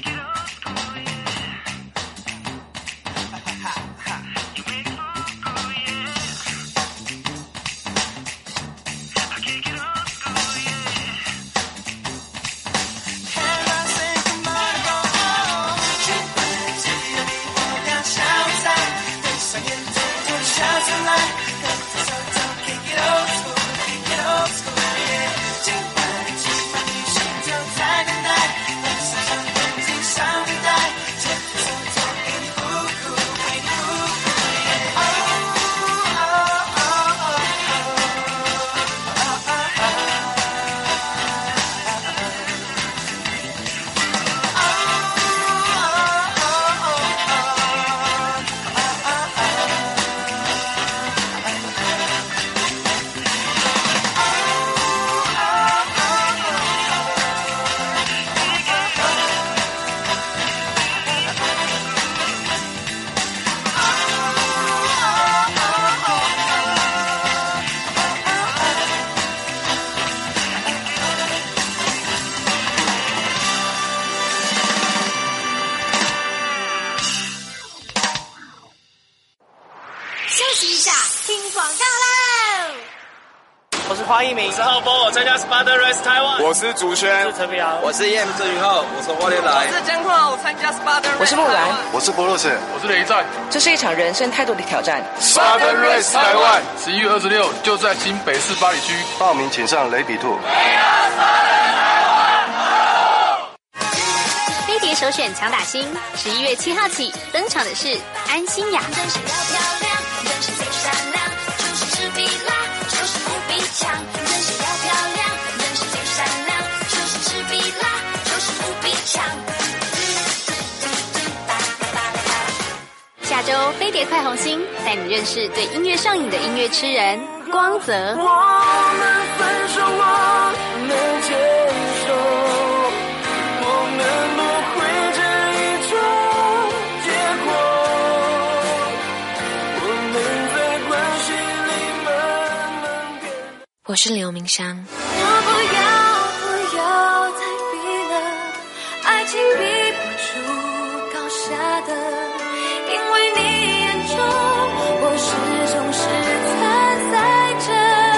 花一鸣，我是浩峰，我参加 Spider Race 台湾。 我是竹轩， 我是陈平阳， 我是燕郑云浩，我从花莲来。 我是江浩，我参加 Spider Race。 我是木兰， 我是博洛斯， 我是雷战。这是一场人生态度的挑战。 Spider Race 台湾， 十一月二十六就在新北市八里区， 报名请上雷比兔。 飞碟首选强打星，十一月七号起登场的是安心雅。人生要漂亮，人生最闪亮，就是赤壁啦，就是无比强。人生要漂亮，人生最闪亮，就是赤壁啦，就是无比强。下周飞碟快红星带你认识对音乐上瘾的音乐痴人光泽。 我们分手，我能接受，我们不会这一种结果，我们在关系里慢慢变。 我是刘明湘。 我不要不要再逼了，爱情逼不出高下的，因为你是存在着。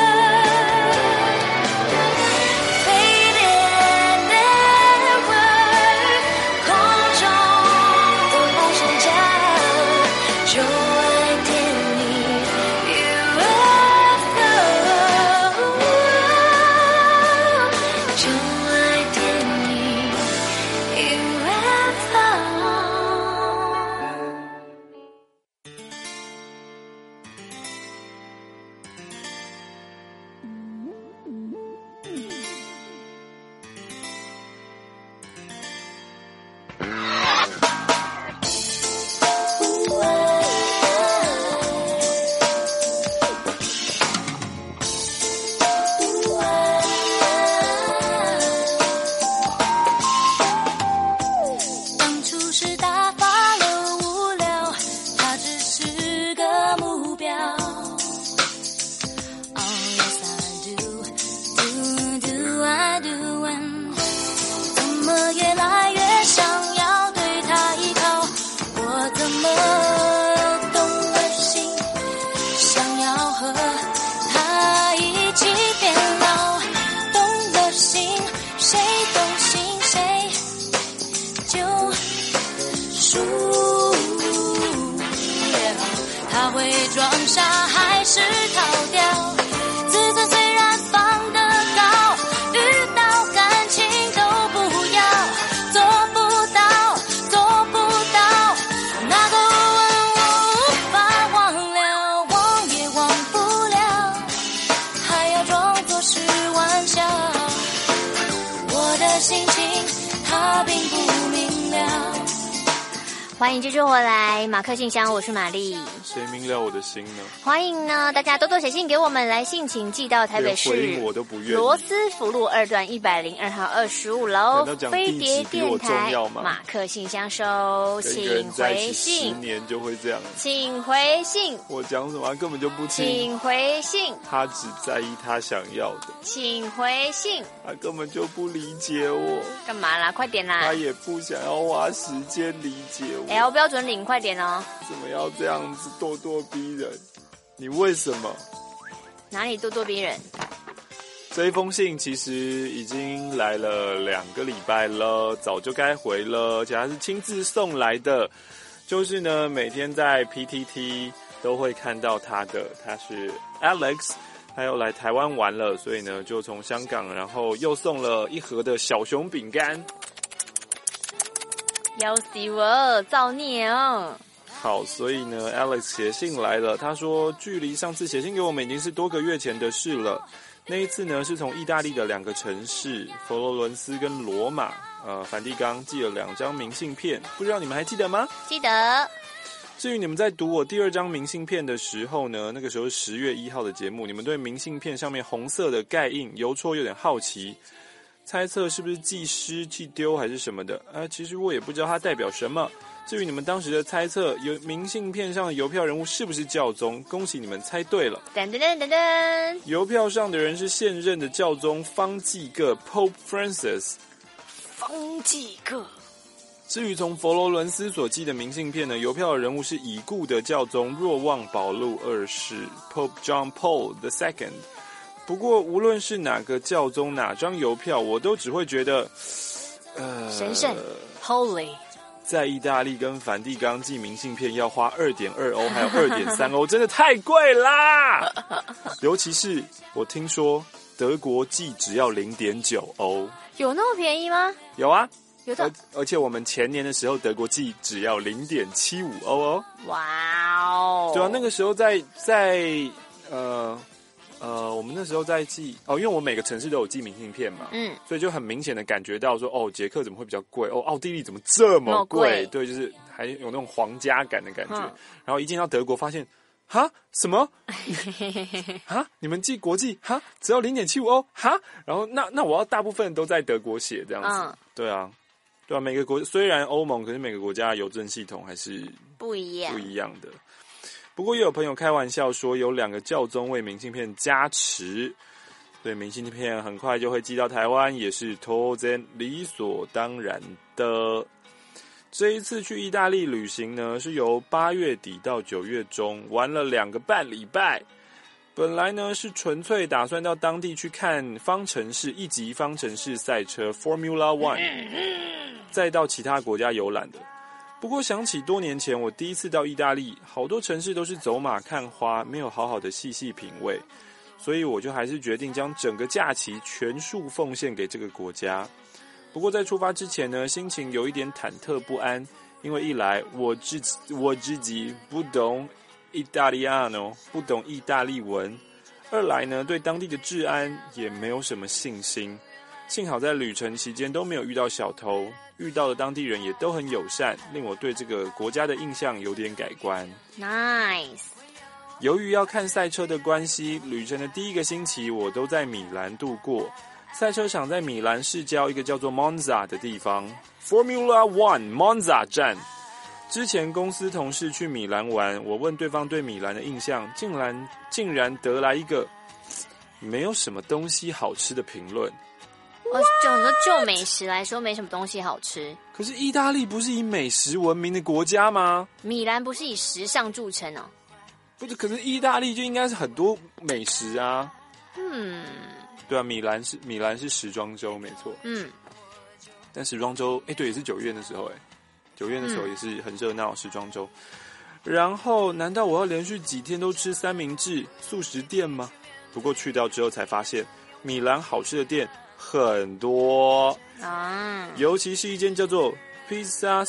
欢迎继续回来，马克信箱，我是玛丽。 谁明了我的心呢？ 欢迎呢，大家多多写信给我们，来信请寄到台北市回应我都不愿意罗斯福路二段一百零二号二十五楼飞碟电台马克信箱收，请回信。 十年就会这样， 请回信。 我讲什么、啊、根本就不听。 请回信。 他只在意他想要的。 请回信。 他根本就不理解我。 干嘛啦？快点啦！ 他也不想要花时间理解我。 L 标准领，快点哦！ 怎么要这样子咄咄逼人？你为什么？ 哪里咄咄逼人？ 这一封信其实已经来了两个礼拜了，早就该回了，而且他是亲自送来的。就是呢，每天在 P T T 都会看到他的，他是 Alex， 他又来台湾玩了，所以呢，就从香港，然后又送了一盒的小熊饼干。 要死我，造孽哦！ 好，所以呢 ，Alex 写信来了。他说，距离上次写信给我们已经是多个月前的事了。那一次呢，是从意大利的两个城市佛罗伦斯跟罗马，呃，梵蒂冈寄了两张明信片，不知道你们还记得吗？ 记得。 至于你们在读我第二张明信片的时候呢，那个时候是十月一号的节目，你们对明信片上面红色的盖印邮戳有点好奇。猜测是不是寄失、寄丢还是什么的啊？其实我也不知道它代表什么。至于你们当时的猜测，有明信片上的邮票人物是不是教宗？恭喜你们猜对了。 噔噔噔噔噔， 邮票上的人是现任的教宗方济各 Pope Francis。 方济各。 至于从佛罗伦斯所寄的明信片呢，邮票的人物是已故的教宗若望保禄二世 Pope John Paul the Second。不过，无论是哪个教宗、哪张邮票，我都只会觉得，呃， 神圣 ，Holy。 在意大利跟梵蒂冈寄明信片要花二点二欧，还有二点三欧，真的太贵啦！尤其是我听说德国寄只要零点九欧， 有那么便宜吗？ 有啊， 有的。 而且我们前年的时候，德国寄只要零点七五欧哦。 哇哦！ 对啊，那个时候在在呃。呃，我们那时候在寄哦，因为我每个城市都有寄明信片嘛，嗯，所以就很明显的感觉到说，哦，捷克怎么会比较贵？哦，奥地利怎么这么贵？对，就是还有那种皇家感的感觉。嗯、然后一进到德国，发现，哈，什么？哈，你们寄国际哈，只要零点七五欧哈？然后那那我要大部分都在德国写这样子，嗯、对啊，对啊，每个国虽然欧盟，可是每个国家的邮政系统还是不一样， 不一样的。不过也有朋友开玩笑说，有两个教宗为明信片加持，所以明信片很快就会寄到台湾，也是当然理所当然的。 这一次去意大利旅行呢，是由八月底到九月中，玩了两个半礼拜。本来呢是纯粹打算到当地去看方程式一级方程式赛车 Formula One， 再到其他国家游览的。不过想起多年前我第一次到意大利，好多城市都是走马看花，没有好好的细细品味，所以我就还是决定将整个假期全数奉献给这个国家。不过在出发之前呢，心情有一点忐忑不安，因为一来我自己我自己不懂意大利ano，不懂意大利文；二来呢，对当地的治安也没有什么信心。幸好在旅程期间都没有遇到小偷，遇到的当地人也都很友善，令我对这个国家的印象有点改观。 Nice。 由于要看赛车的关系，旅程的第一个星期我都在米兰度过。赛车场在米兰市郊一个叫做 Monza 的地方 ，Formula One Monza 站。之前公司同事去米兰玩，我问对方对米兰的印象，竟然竟然得来一个没有什么东西好吃的评论。 我整个就美食来说，没什么东西好吃。 可是意大利不是以美食闻名的国家吗？ 米兰不是以时尚著称哦。 不是，可是意大利就应该是很多美食啊。 嗯， 对啊，米兰是米兰是时装周，没错。 嗯， 但时装周，哎，对，也是九月的时候，哎。九月的时候也是很热闹，时装周。然后，难道我要连续几天都吃三明治素食店吗？不过去到之后才发现，米兰好吃的店很多啊，尤其是一间叫做 Pizza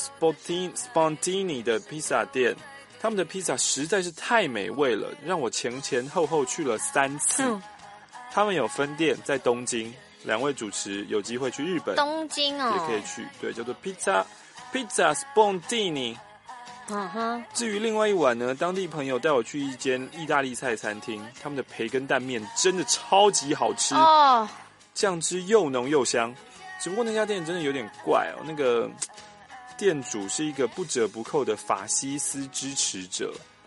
Spontini 的披萨店，他们的披萨实在是太美味了，让我前前后后去了三次。嗯、他们有分店在东京，两位主持有机会去日本， 东京哦， 也可以去，对，叫做 Pizza。Pizza Spontini。 嗯哼。 至于另外一碗呢，当地朋友带我去一间意大利菜餐厅，他们的培根蛋面真的超级好吃哦，酱汁又浓又香。只不过那家店真的有点怪哦，那个店主是一个不折不扣的法西斯支持者，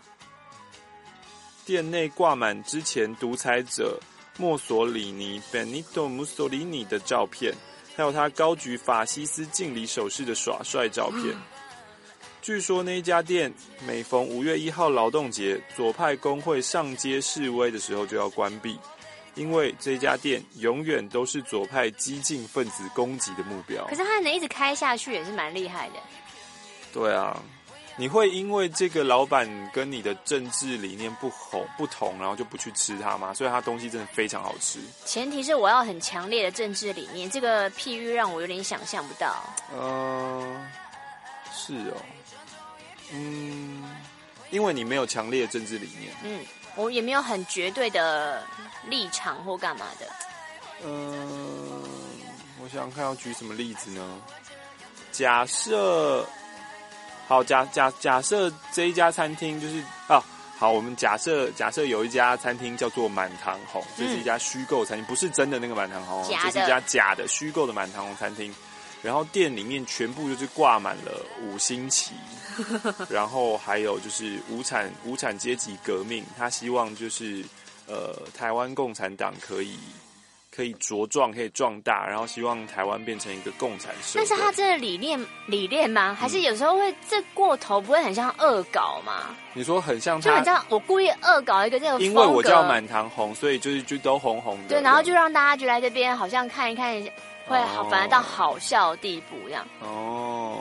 店内挂满之前独裁者墨索里尼 Benito Mussolini 的照片。还有他高举法西斯敬礼手势的耍帅照片。据说那一家店每逢五月一号劳动节，左派工会上街示威的时候就要关闭，因为这家店永远都是左派激进分子攻击的目标。 可是他能一直开下去也是蛮厉害的。 对啊，你会因为这个老板跟你的政治理念不同不同，然后就不去吃它吗？所以它东西真的非常好吃。 前提是我要很强烈的政治理念，这个譬喻让我有点想象不到。 呃，是哦，嗯，因为你没有强烈的政治理念。 嗯，我也没有很绝对的立场或干嘛的。 嗯、呃，我想想看要举什么例子呢？假设。好，假假假设这一家餐厅就是啊，好，我们假设假设有一家餐厅叫做满堂红，这、嗯、是一家虚构餐厅，不是真的那个满堂红，这是一家假的虚构的满堂红餐厅。然后店里面全部就是挂满了五星旗，然后还有就是无产无产阶级革命，他希望就是呃台湾共产党可以。可以茁壮，可以壮大，然后希望台湾变成一个共产社会。 但是他真的理念理念吗？还是有时候会这过头，不会很像恶搞吗？ 你说很像他， 就很像我故意恶搞一个这个风格， 因为我叫满堂红，所以就是就都红红的。 对，然后就让大家觉得来这边好像看一看，会好，哦、反而到好笑的地步这样。 哦，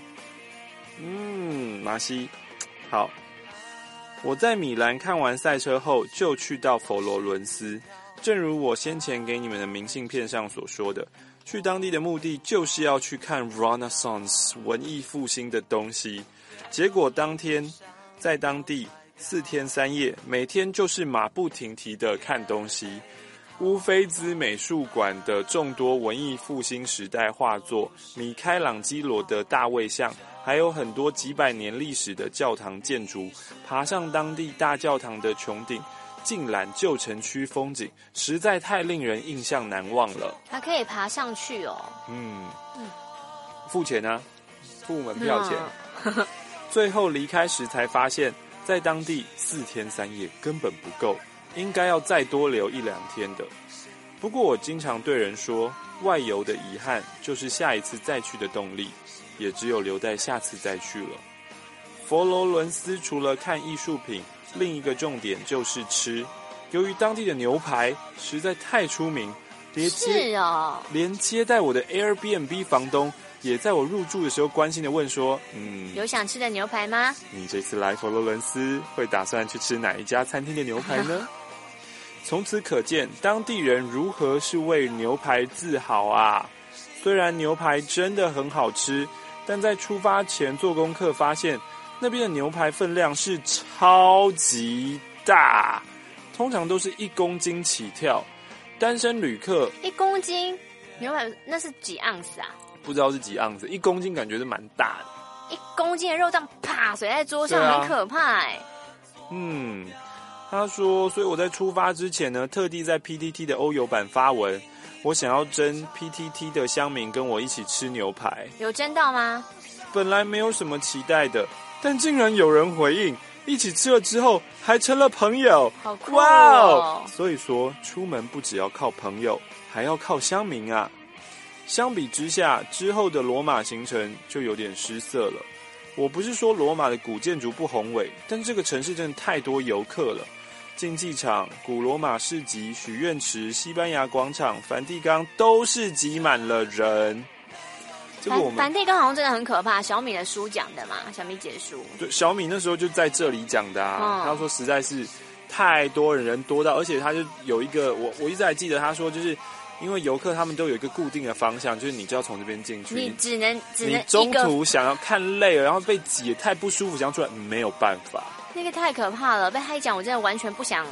嗯，马西，好，我在米兰看完赛车后，就去到佛罗伦斯。正如我先前给你们的明信片上所说的，去当地的目的就是要去看 Renaissance 文艺复兴的东西。结果当天在当地四天三夜，每天就是马不停蹄的看东西。乌菲兹美术馆的众多文艺复兴时代画作，米开朗基罗的大卫像，还有很多几百年历史的教堂建筑，爬上当地大教堂的穹顶，尽览旧城区风景，实在太令人印象难忘了。 还可以爬上去哦。 嗯，付钱啊，付门票钱。嗯、最后离开时才发现，在当地四天三夜根本不够，应该要再多留一两天的。不过我经常对人说，外游的遗憾就是下一次再去的动力。 也只有留待下次再去了。佛罗伦斯除了看艺术品，另一个重点就是吃。由于当地的牛排实在太出名，连接是哦， 连接待我的 Airbnb 房东也在我入住的时候关心的问说：“嗯， 有想吃的牛排吗？ 你这次来佛罗伦斯会打算去吃哪一家餐厅的牛排呢？”从此可见，当地人如何是为牛排自豪啊！虽然牛排真的很好吃，但在出发前做功课发现，那边的牛排分量是超级大，通常都是一公斤起跳。单身旅客一公斤牛排那是几盎司啊？ 不知道是几盎司，一公斤感觉是蛮大的。 一公斤的肉这样啪甩在桌上， 啊、 很可怕哎、欸。 嗯。他说，所以我在出发之前呢，特地在 P T T 的欧游版发文，我想要征 P T T 的乡民跟我一起吃牛排。 有征到吗？ 本来没有什么期待的，但竟然有人回应，一起吃了之后还成了朋友。 好酷哦！ 哇哦！所以说，出门不只要靠朋友，还要靠乡民啊。相比之下，之后的罗马行程就有点失色了。我不是说罗马的古建筑不宏伟，但这个城市真的太多游客了。竞技场、古罗马市集、许愿池、西班牙广场、梵蒂冈都是挤满了人。这个我们梵蒂冈好像真的很可怕，小米的书讲的嘛，小米姐的书。 对，小米那时候就在这里讲的啊。 嗯、 他说实在是太多人，人多到，而且他就有一个，我我一直还记得他说，就是因为游客他们都有一个固定的方向，就是你就要从这边进去， 你只能只能你中途想要看累了，然后被挤得太不舒服，想要出来没有办法。 那个太可怕了，被他一讲，我真的完全不想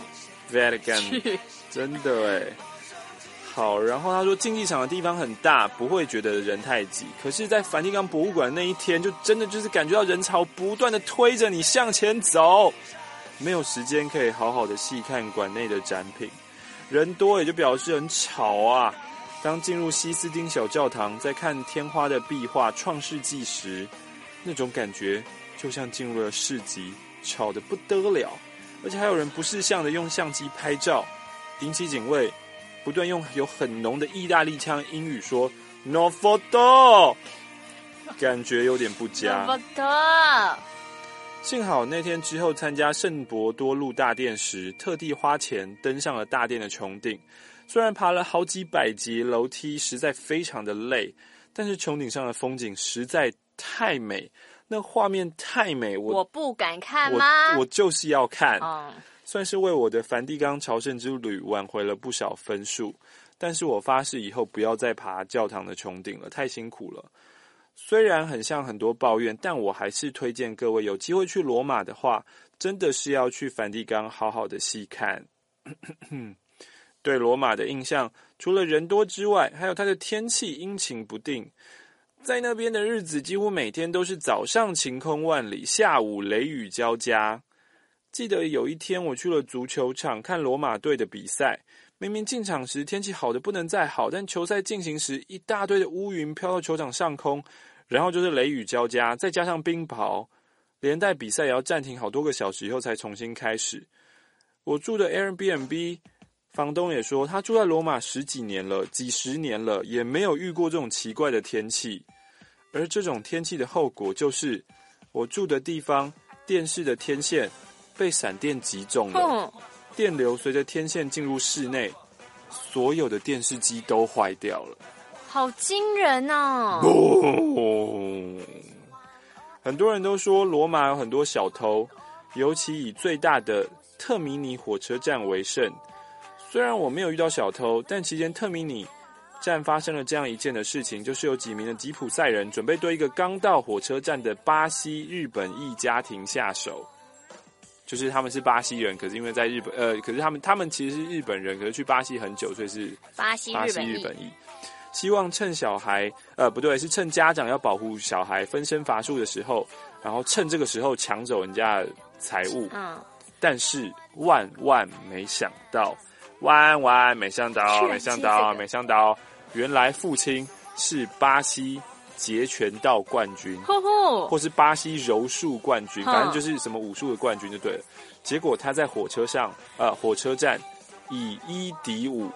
Vatican 真的哎。好，然后他说竞技场的地方很大，不会觉得人太挤。可是，在梵蒂冈博物馆那一天，就真的就是感觉到人潮不断的推着你向前走，没有时间可以好好的细看馆内的展品，人多也就表示很吵啊。当进入西斯丁小教堂，在看天花的壁画《创世纪》时，那种感觉就像进入了市集。吵得不得了，而且还有人不识相的用相机拍照，引起警卫，不断用有很浓的意大利腔英语说 "No photo"， 感觉有点不佳。 No photo。 幸好那天之后参加圣伯多禄大殿时，特地花钱登上了大殿的穹顶。虽然爬了好几百级楼梯，实在非常的累，但是穹顶上的风景实在太美。那画面太美，我我不敢看吗？ 我, 我就是要看、 嗯， 算是为我的梵蒂冈朝圣之旅挽回了不少分数。但是我发誓以后不要再爬教堂的穹顶了，太辛苦了。虽然很像很多抱怨，但我还是推荐各位有机会去罗马的话，真的是要去梵蒂冈好好的细看。对罗马的印象，除了人多之外，还有它的天气阴晴不定。在那边的日子几乎每天都是早上晴空万里，下午雷雨交加。记得有一天我去了足球场看罗马队的比赛，明明进场时天气好的不能再好，但球赛进行时一大堆的乌云飘到球场上空，然后就是雷雨交加，再加上冰雹，连带比赛也要暂停好多个小时以后才重新开始。我住的 Airbnb房东也说他住在罗马十几年了，几十年了，也没有遇过这种奇怪的天气。而这种天气的后果就是，我住的地方电视的天线被闪电击中了，嗯、电流随着天线进入室内，所有的电视机都坏掉了。 好惊人哦！ 哦很多人都说罗马有很多小偷，尤其以最大的特米尼火车站为甚。虽然我没有遇到小偷，但期间特米尼站发生了这样一件的事情，就是有几名的吉普赛人准备对一个刚到火车站的巴西日本裔家庭下手。就是他们是巴西人，可是因为在日本，呃，可是他们他们其实是日本人，可是去巴西很久，所以是巴西巴西日本裔。希望趁小孩，呃，不对，是趁家长要保护小孩分身乏术的时候，然后趁这个时候抢走人家的财物。 嗯， 但是万万没想到。万万没想到，没想到，没想到，原来父亲是巴西截拳道冠军， 呵呵或是巴西柔术冠军，反正就是什么武术的冠军就对了。结果他在火车上，呃，火车站以一敌五，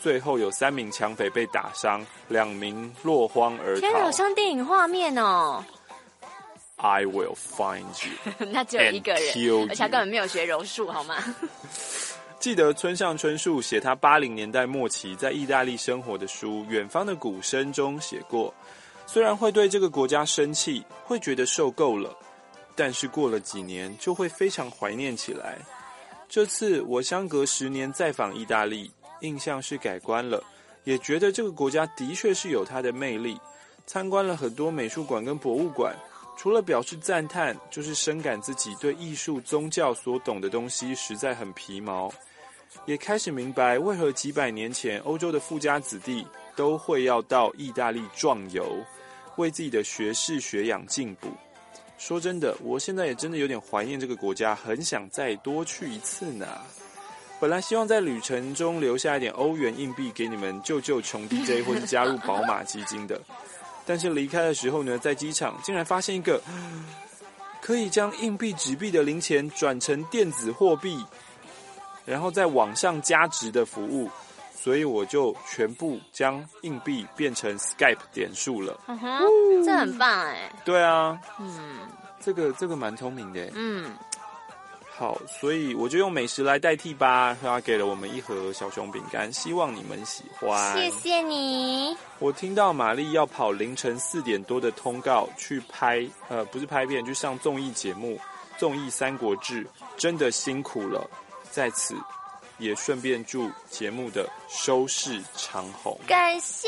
最后有三名抢匪被打伤，两名落荒而逃。 天哪，好像电影画面哦。 I will find you 那只有一个人，而且他根本没有学柔术，好吗？ 记得村上春树写他八零年代末期在意大利生活的书《远方的鼓声》中写过，虽然会对这个国家生气，会觉得受够了，但是过了几年就会非常怀念起来。这次我相隔十年再访意大利，印象是改观了，也觉得这个国家的确是有它的魅力。参观了很多美术馆跟博物馆，除了表示赞叹，就是深感自己对艺术、宗教所懂的东西实在很皮毛。也开始明白为何几百年前欧洲的富家子弟都会要到意大利壮游，为自己的学识学养进补。说真的，我现在也真的有点怀念这个国家，很想再多去一次呢。本来希望在旅程中留下一点欧元硬币给你们救救穷 D J 或是加入宝马基金的，但是离开的时候呢，在机场竟然发现一个可以将硬币纸币的零钱转成电子货币，然后在网上加值的服务，所以我就全部将硬币变成 Skype 点数了。 嗯哼，这很棒哎。 对啊， 嗯， 这个这个蛮聪明的。 嗯， 好，所以我就用美食来代替吧。他给了我们一盒小熊饼干，希望你们喜欢。 谢谢你。 我听到玛丽要跑凌晨四点多的通告去拍，呃，不是拍片，去上综艺节目《综艺三国志》，真的辛苦了。在此也顺便祝节目的收视长红， 感谢。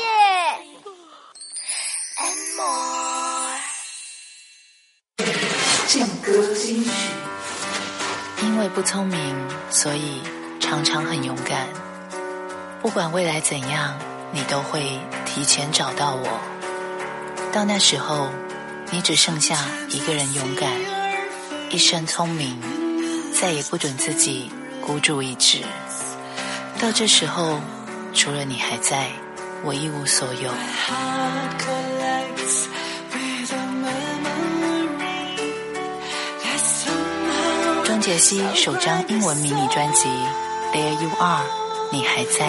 劲歌金曲， 因为不聪明，所以常常很勇敢。不管未来怎样，你都会提前找到我。到那时候，你只剩下一个人勇敢，一身聪明，再也不准自己孤注一掷。到这时候，除了你还在，我一无所有。庄杰希首张英文迷你专辑《There You Are》，你还在。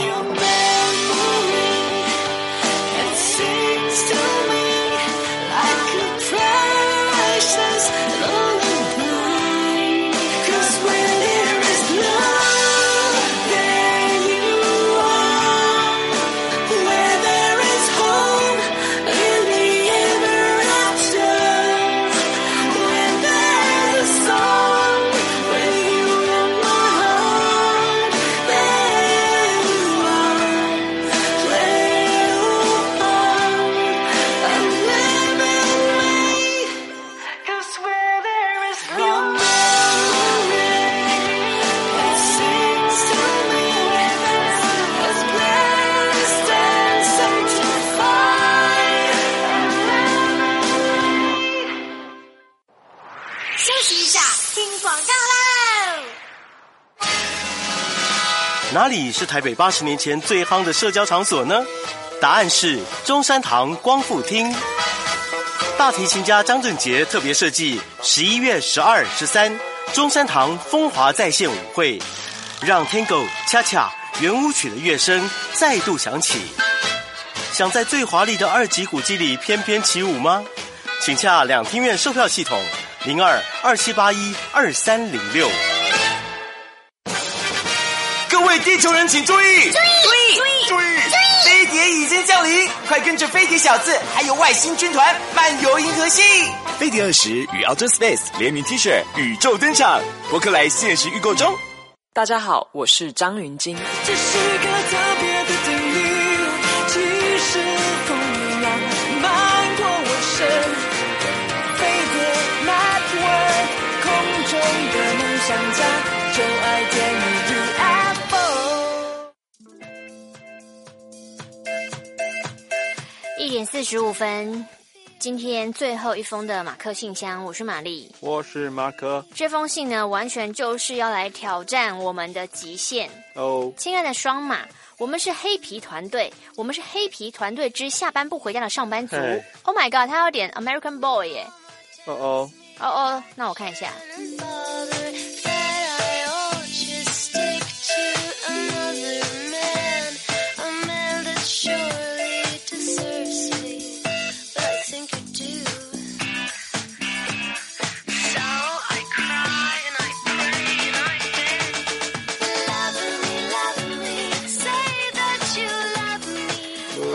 哪里是台北八十年前最夯的社交场所呢？答案是中山堂光复厅。大提琴家张正杰特别设计十一月十二、十三中山堂风华再现舞会，让 Tango、恰恰、圆舞曲的乐声再度响起。想在最华丽的二级古迹里翩翩起舞吗？请洽两厅院售票系统零二二七八一二三零六。 各位地球人请注意！注意！注意！注意！飞碟已经降临，快跟着飞碟小子还有外星军团漫游银河系！ 飞碟二十与 Outer Space 联名 T 恤宇宙登场，博客来限时预购中。 大家好，我是张云京。 这是个特别的定律，其实风浪漫过我身。飞碟 Network 空中的梦想家，就爱电影 U F O。 一点四十五分，今天最后一封的马克信箱，我是玛丽， 我是马克。 这封信呢，完全就是要来挑战我们的极限哦。 亲爱的双马，我们是黑皮团队，我们是黑皮团队之下班不回家的上班族。Oh my god， 他有点 American Boy 耶。 哦哦哦哦，那我看一下。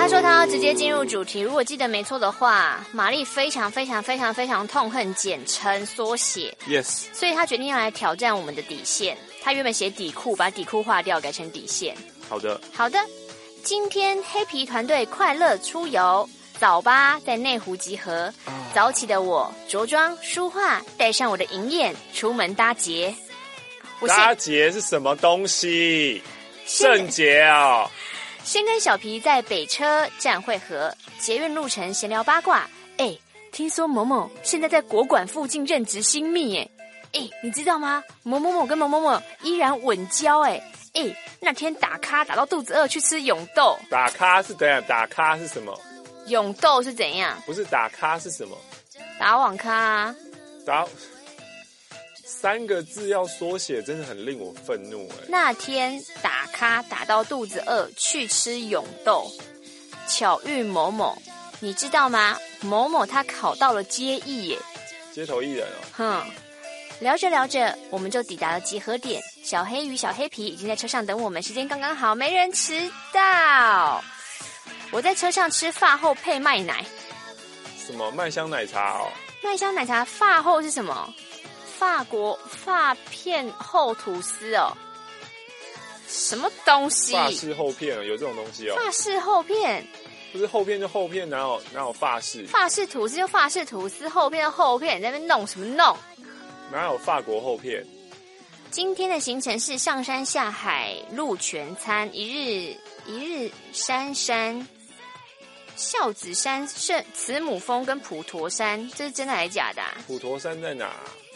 他说他要直接进入主题，如果记得没错的话，玛丽非常非常非常非常痛恨简称缩写 ，yes， 所以他决定要来挑战我们的底线。他原本写底裤，把底裤划掉，改成底线。 好的， 好的。今天黑皮团队快乐出游，早八在内湖集合。哦、早起的我着装梳化，带上我的银燕出门搭捷。 搭捷是什么东西？圣捷啊！ 先跟小皮在北车站会合，捷运路程闲聊八卦。哎，听说某某现在在国馆附近任职新秘，哎哎，你知道吗？某某某跟某某某依然稳交，哎哎，那天打咖打到肚子饿去吃永豆。 打咖是怎样？打咖是什么？ 永豆是怎样？ 不是打咖是什么？ 打网咖啊。 打三个字要缩写，真的很令我愤怒哎。 那天打咖打到肚子饿去吃永豆，巧遇某某，你知道吗？某某他考到了街艺耶， 街头艺人哦。 哼，聊着聊着，我们就抵达了集合点。小黑与小黑皮已经在车上等我们，时间刚刚好，没人迟到。我在车上吃饭后配麦奶。 什么麦香奶茶哦？ 麦香奶茶饭后是什么？法国发片厚吐司哦，什么东西？ 法式厚片有这种东西哦？ 法式厚片不是厚片就厚片，哪有哪有法式？ 法式吐司就法式吐司，厚片就厚片，你在那边弄什么弄？ 哪有法国厚片？ 今天的行程是上山下海路全餐，一日一日山山。孝子山、圣慈母峰跟普陀山，这是真的还是假的、啊？ 普陀山在哪？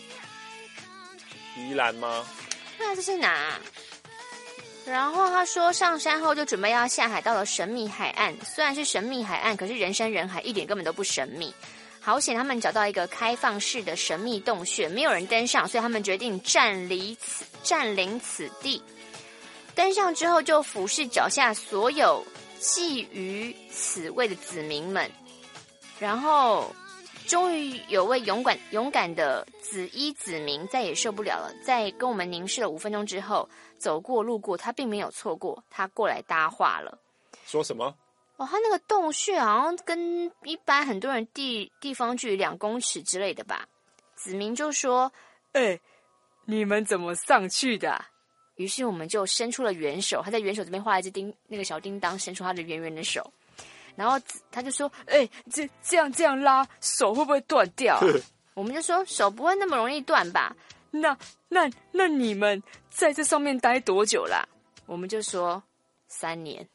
宜兰吗？ 那这是哪？然后他说上山后就准备要下海，到了神秘海岸。虽然是神秘海岸，可是人山人海，一点根本都不神秘。好险他们找到一个开放式的神秘洞穴，没有人登上，所以他们决定占领此占领此地。登上之后就俯视脚下所有觊觎此位的子民们，然后终于有位勇敢勇敢的紫衣子民再也受不了了，在跟我们凝视了五分钟之后，走过路过，他并没有错过，他过来搭话了。 说什么？ 哦，他那个洞穴好像跟一般很多人地地方距离两公尺之类的吧。子民就说：“哎、欸，你们怎么上去的、啊？”于是我们就伸出了援手，他在援手这边画了一只叮那个小叮当，伸出他的圆圆的手，然后他就说：“哎、欸，这这样这样拉手会不会断掉、啊？”我们就说手不会那么容易断吧？那那那你们在这上面待多久啦？我们就说三年。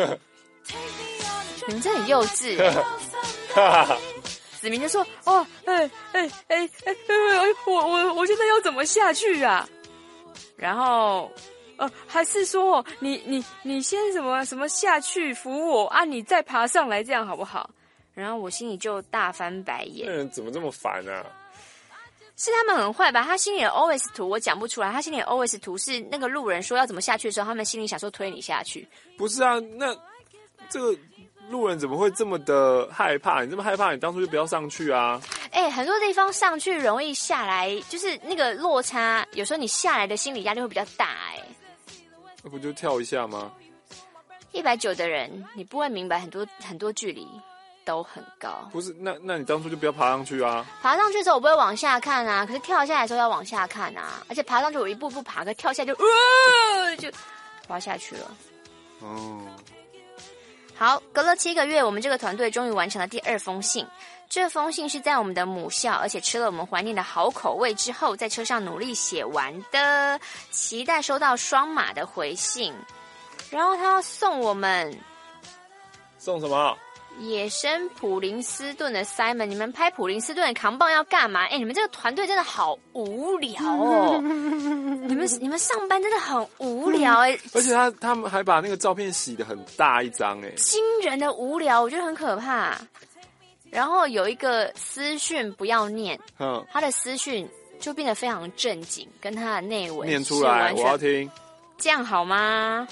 你们真的很幼稚、欸。子明就说：“哦，哎哎哎哎，我我我现在要怎么下去啊？”然后，呃，还是说你你你先什么什么下去扶我啊，你再爬上来，这样好不好？然后我心里就大翻白眼。 那人怎么这么烦啊？ 是他们很坏吧？他心里的 O S 图我讲不出来，他心里的 O S 图是那个路人说要怎么下去的时候，他们心里想说推你下去。 不是啊，那这个路人怎么会这么的害怕？你这么害怕，你当初就不要上去啊！ 哎、欸，很多地方上去容易下来，就是那个落差，有时候你下来的心理压力会比较大、欸。哎， 那不就跳一下吗？ 一百九的人，你不会明白很多很多距离都很高。 不是，那那你当初就不要爬上去啊！ 爬上去的时候我不会往下看啊，可是跳下来的时候要往下看啊，而且爬上去我一步步爬，可跳下来就呃就滑下去了。哦。好，隔了七个月，我们这个团队终于完成了第二封信。这封信是在我们的母校，而且吃了我们怀念的好口味之后，在车上努力写完的，期待收到双码的回信。然后他要送我们送什么？ 野生普林斯顿的 Simon， 你们拍普林斯顿的扛棒要干嘛？哎，你们这个团队真的好无聊哦！你们你们上班真的很无聊哎、欸！ 而且他他们还把那个照片洗得很大一张哎， 惊人的无聊，我觉得很可怕。然后有一个私讯不要念，嗯，他的私讯就变得非常正经，跟他的内文念出来，我要听， 这样好吗？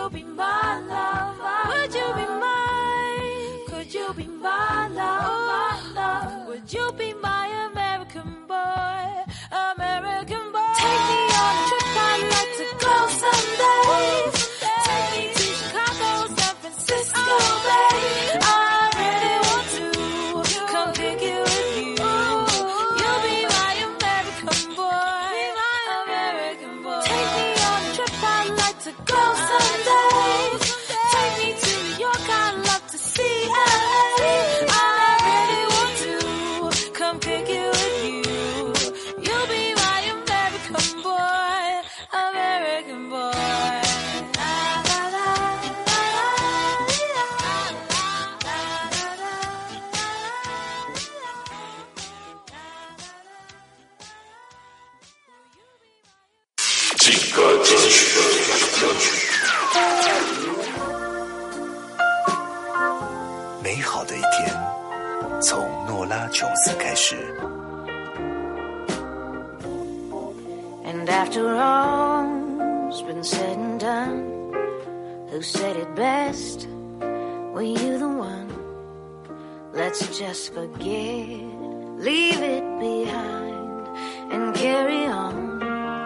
you be my love? Would you be mine? Could you be my love? My love? Would you be my American boy? American boy. Take me on a trip, I'd like to go someday. Take me to Chicago, San Francisco Bay. I really want to come pick you with you. You'll be my American boy. American boy. Take me on a trip, I'd like to go someday. Take me to New York, I'd love to see L A. I really want to come pick you with you. You'll be my American boy, American boy. La, la, la, la, 劲歌金曲。 美好的一天，从诺拉琼斯开始。 And after all's been said and done, who said it best? Were you the one? Let's just forget, leave it behind, and carry on.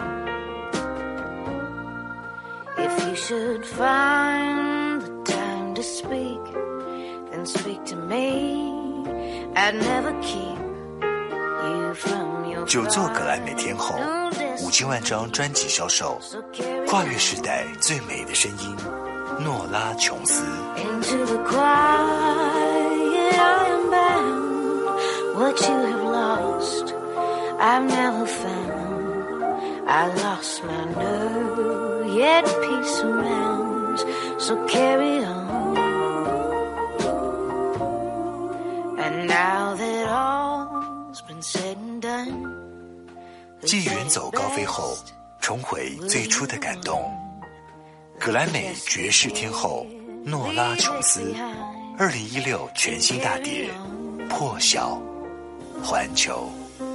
If you should find the time to speak, then speak to me. I'd never keep you from your 久坐格莱美天后，五千万张专辑销售，跨越时代最美的声音，诺拉琼斯。 Into the quiet I am bound. What you have lost, I've never found. I lost my nerve, yet peace surrounds. So carry on. And now that all's been said and done. 继远走高飞后，重回最初的感动。格莱美爵士天后诺拉琼斯，二零一六全新大碟《破晓》，环球。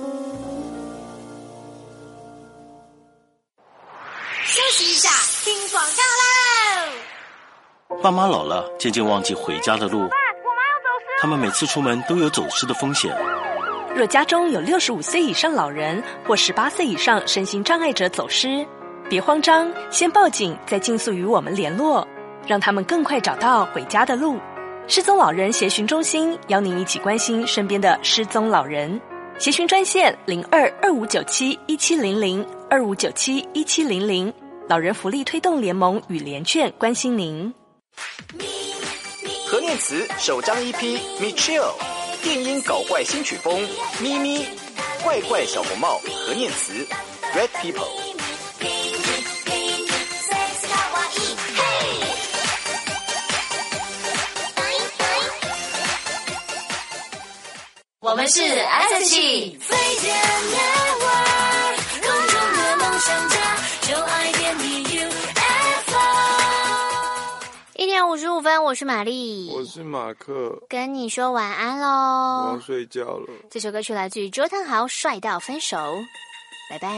休息一下，听广告喽！ 爸妈老了，渐渐忘记回家的路，他们每次出门都有走失的风险。 若家中有六十五岁以上老人或十八岁以上身心障碍者走失，别慌张，先报警，再尽速与我们联络，让他们更快找到回家的路。失踪老人协寻中心邀您一起关心身边的失踪老人。协寻专线零二二五九七一七零零二五九七一七零零，老人福利推动联盟与联券关心您。 何念慈首张 E P Me Chill， 电音搞怪新曲风，咪咪怪怪小红帽何念慈 Red People。 我们是 S H E 飞碟 Network， 空中的梦想家，就爱点你 U F O。 一点五十五分，我是玛丽， 我是马克， 跟你说晚安喽。 我要睡觉了。 这首歌曲来自于周汤豪，《帅到分手》，拜拜。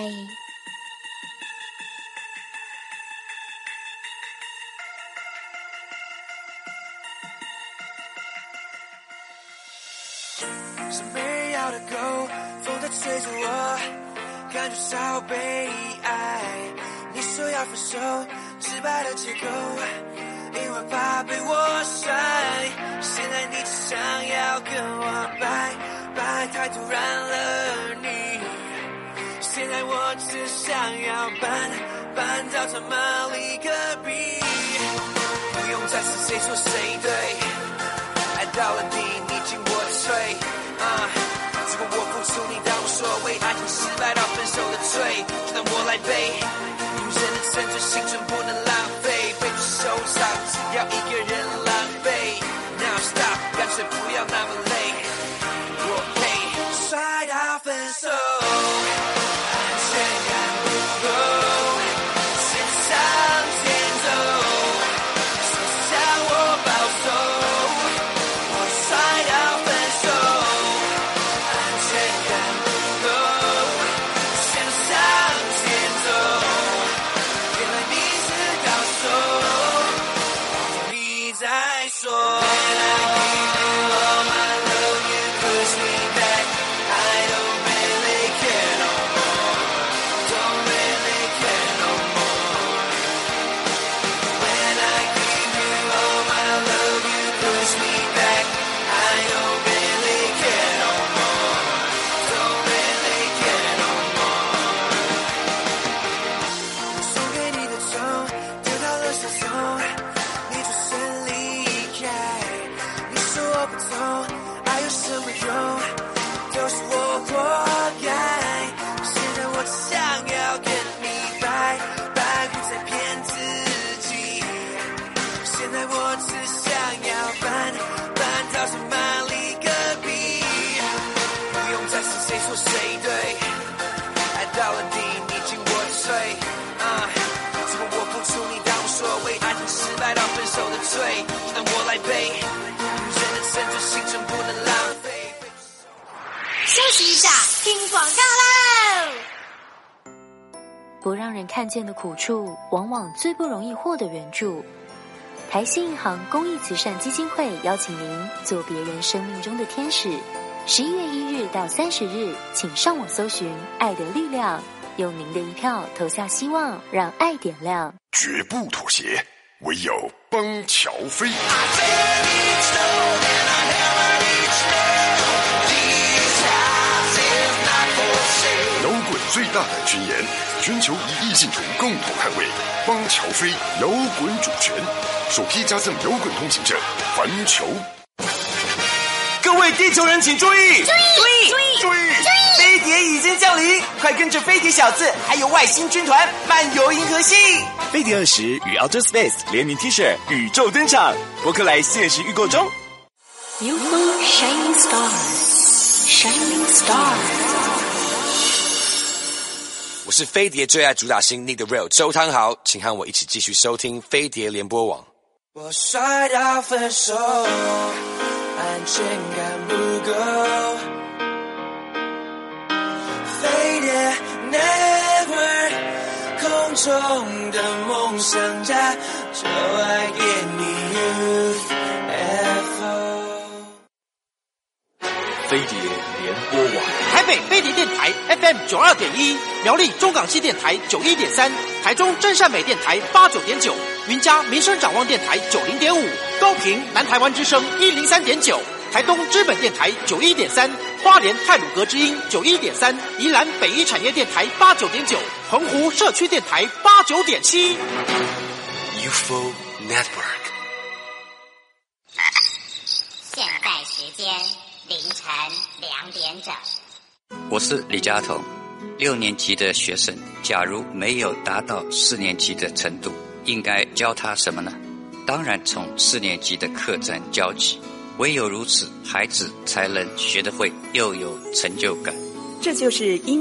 是没要的狗，风在吹着我，感觉稍悲哀。你说要分手，失败的借口，因为怕被我甩。现在你只想要跟我拜拜，太突然了你。现在我只想要搬搬到他妈离隔壁，不用再是谁错谁对，爱到了底，你进我的睡。啊！如果我付出，你当我所谓，爱情失败到分手的罪，就让我来背。女人的生存，青春不能浪费，被子受伤，只要一个人狼狈。Now stop， 干脆不要那么累，我配帅到分手，安全感不够，先向前走，说向我保守，我帅到分手。 说。 休息一下，听广告喽！ 不让人看见的苦处，往往最不容易获得援助。台新银行公益慈善基金会邀请您做别人生命中的天使。十一月一日到三十日，请上网搜寻“爱的力量”，用您的一票投下希望，让爱点亮。 绝不妥协，唯有邦乔飞。摇滚最大胆宣言，全球一亿信徒共同捍卫邦乔飞摇滚主权，首批加赠摇滚通行证，环球。 各位地球人请注意！注意！注意！注意！飞碟已经降临，快跟着飞碟小子还有外星军团漫游银河系。 飞碟二十与 Outer Space 联名 T 恤宇宙登场，博客来限时预购中。 You shining stars, shining stars。 我是飞碟最爱主打星 Need the Real 周汤豪，请和我一起继续收听飞碟联播网。 我摔到分手，安全感不够。飞碟 Network 空中的梦想家，就爱给你 Youth F O。 飞碟联播网， 台北飞碟电台 F M 九二点一，苗栗中港西电台九一点三，台中真善美电台八九点九，云嘉民生展望电台九零点五，高屏南台湾之声一零三点九，台东知本电台九一点三，花莲太鲁阁之音九一点三，宜兰北一产业电台八九点九，澎湖社区电台八九点七。 U F O Network。 现在时间凌晨两点整。 我是李家彤，六年级的学生，假如没有达到四年级的程度，应该教他什么呢？当然从四年级的课程教起，唯有如此，孩子才能学得会，又有成就感。 这就是音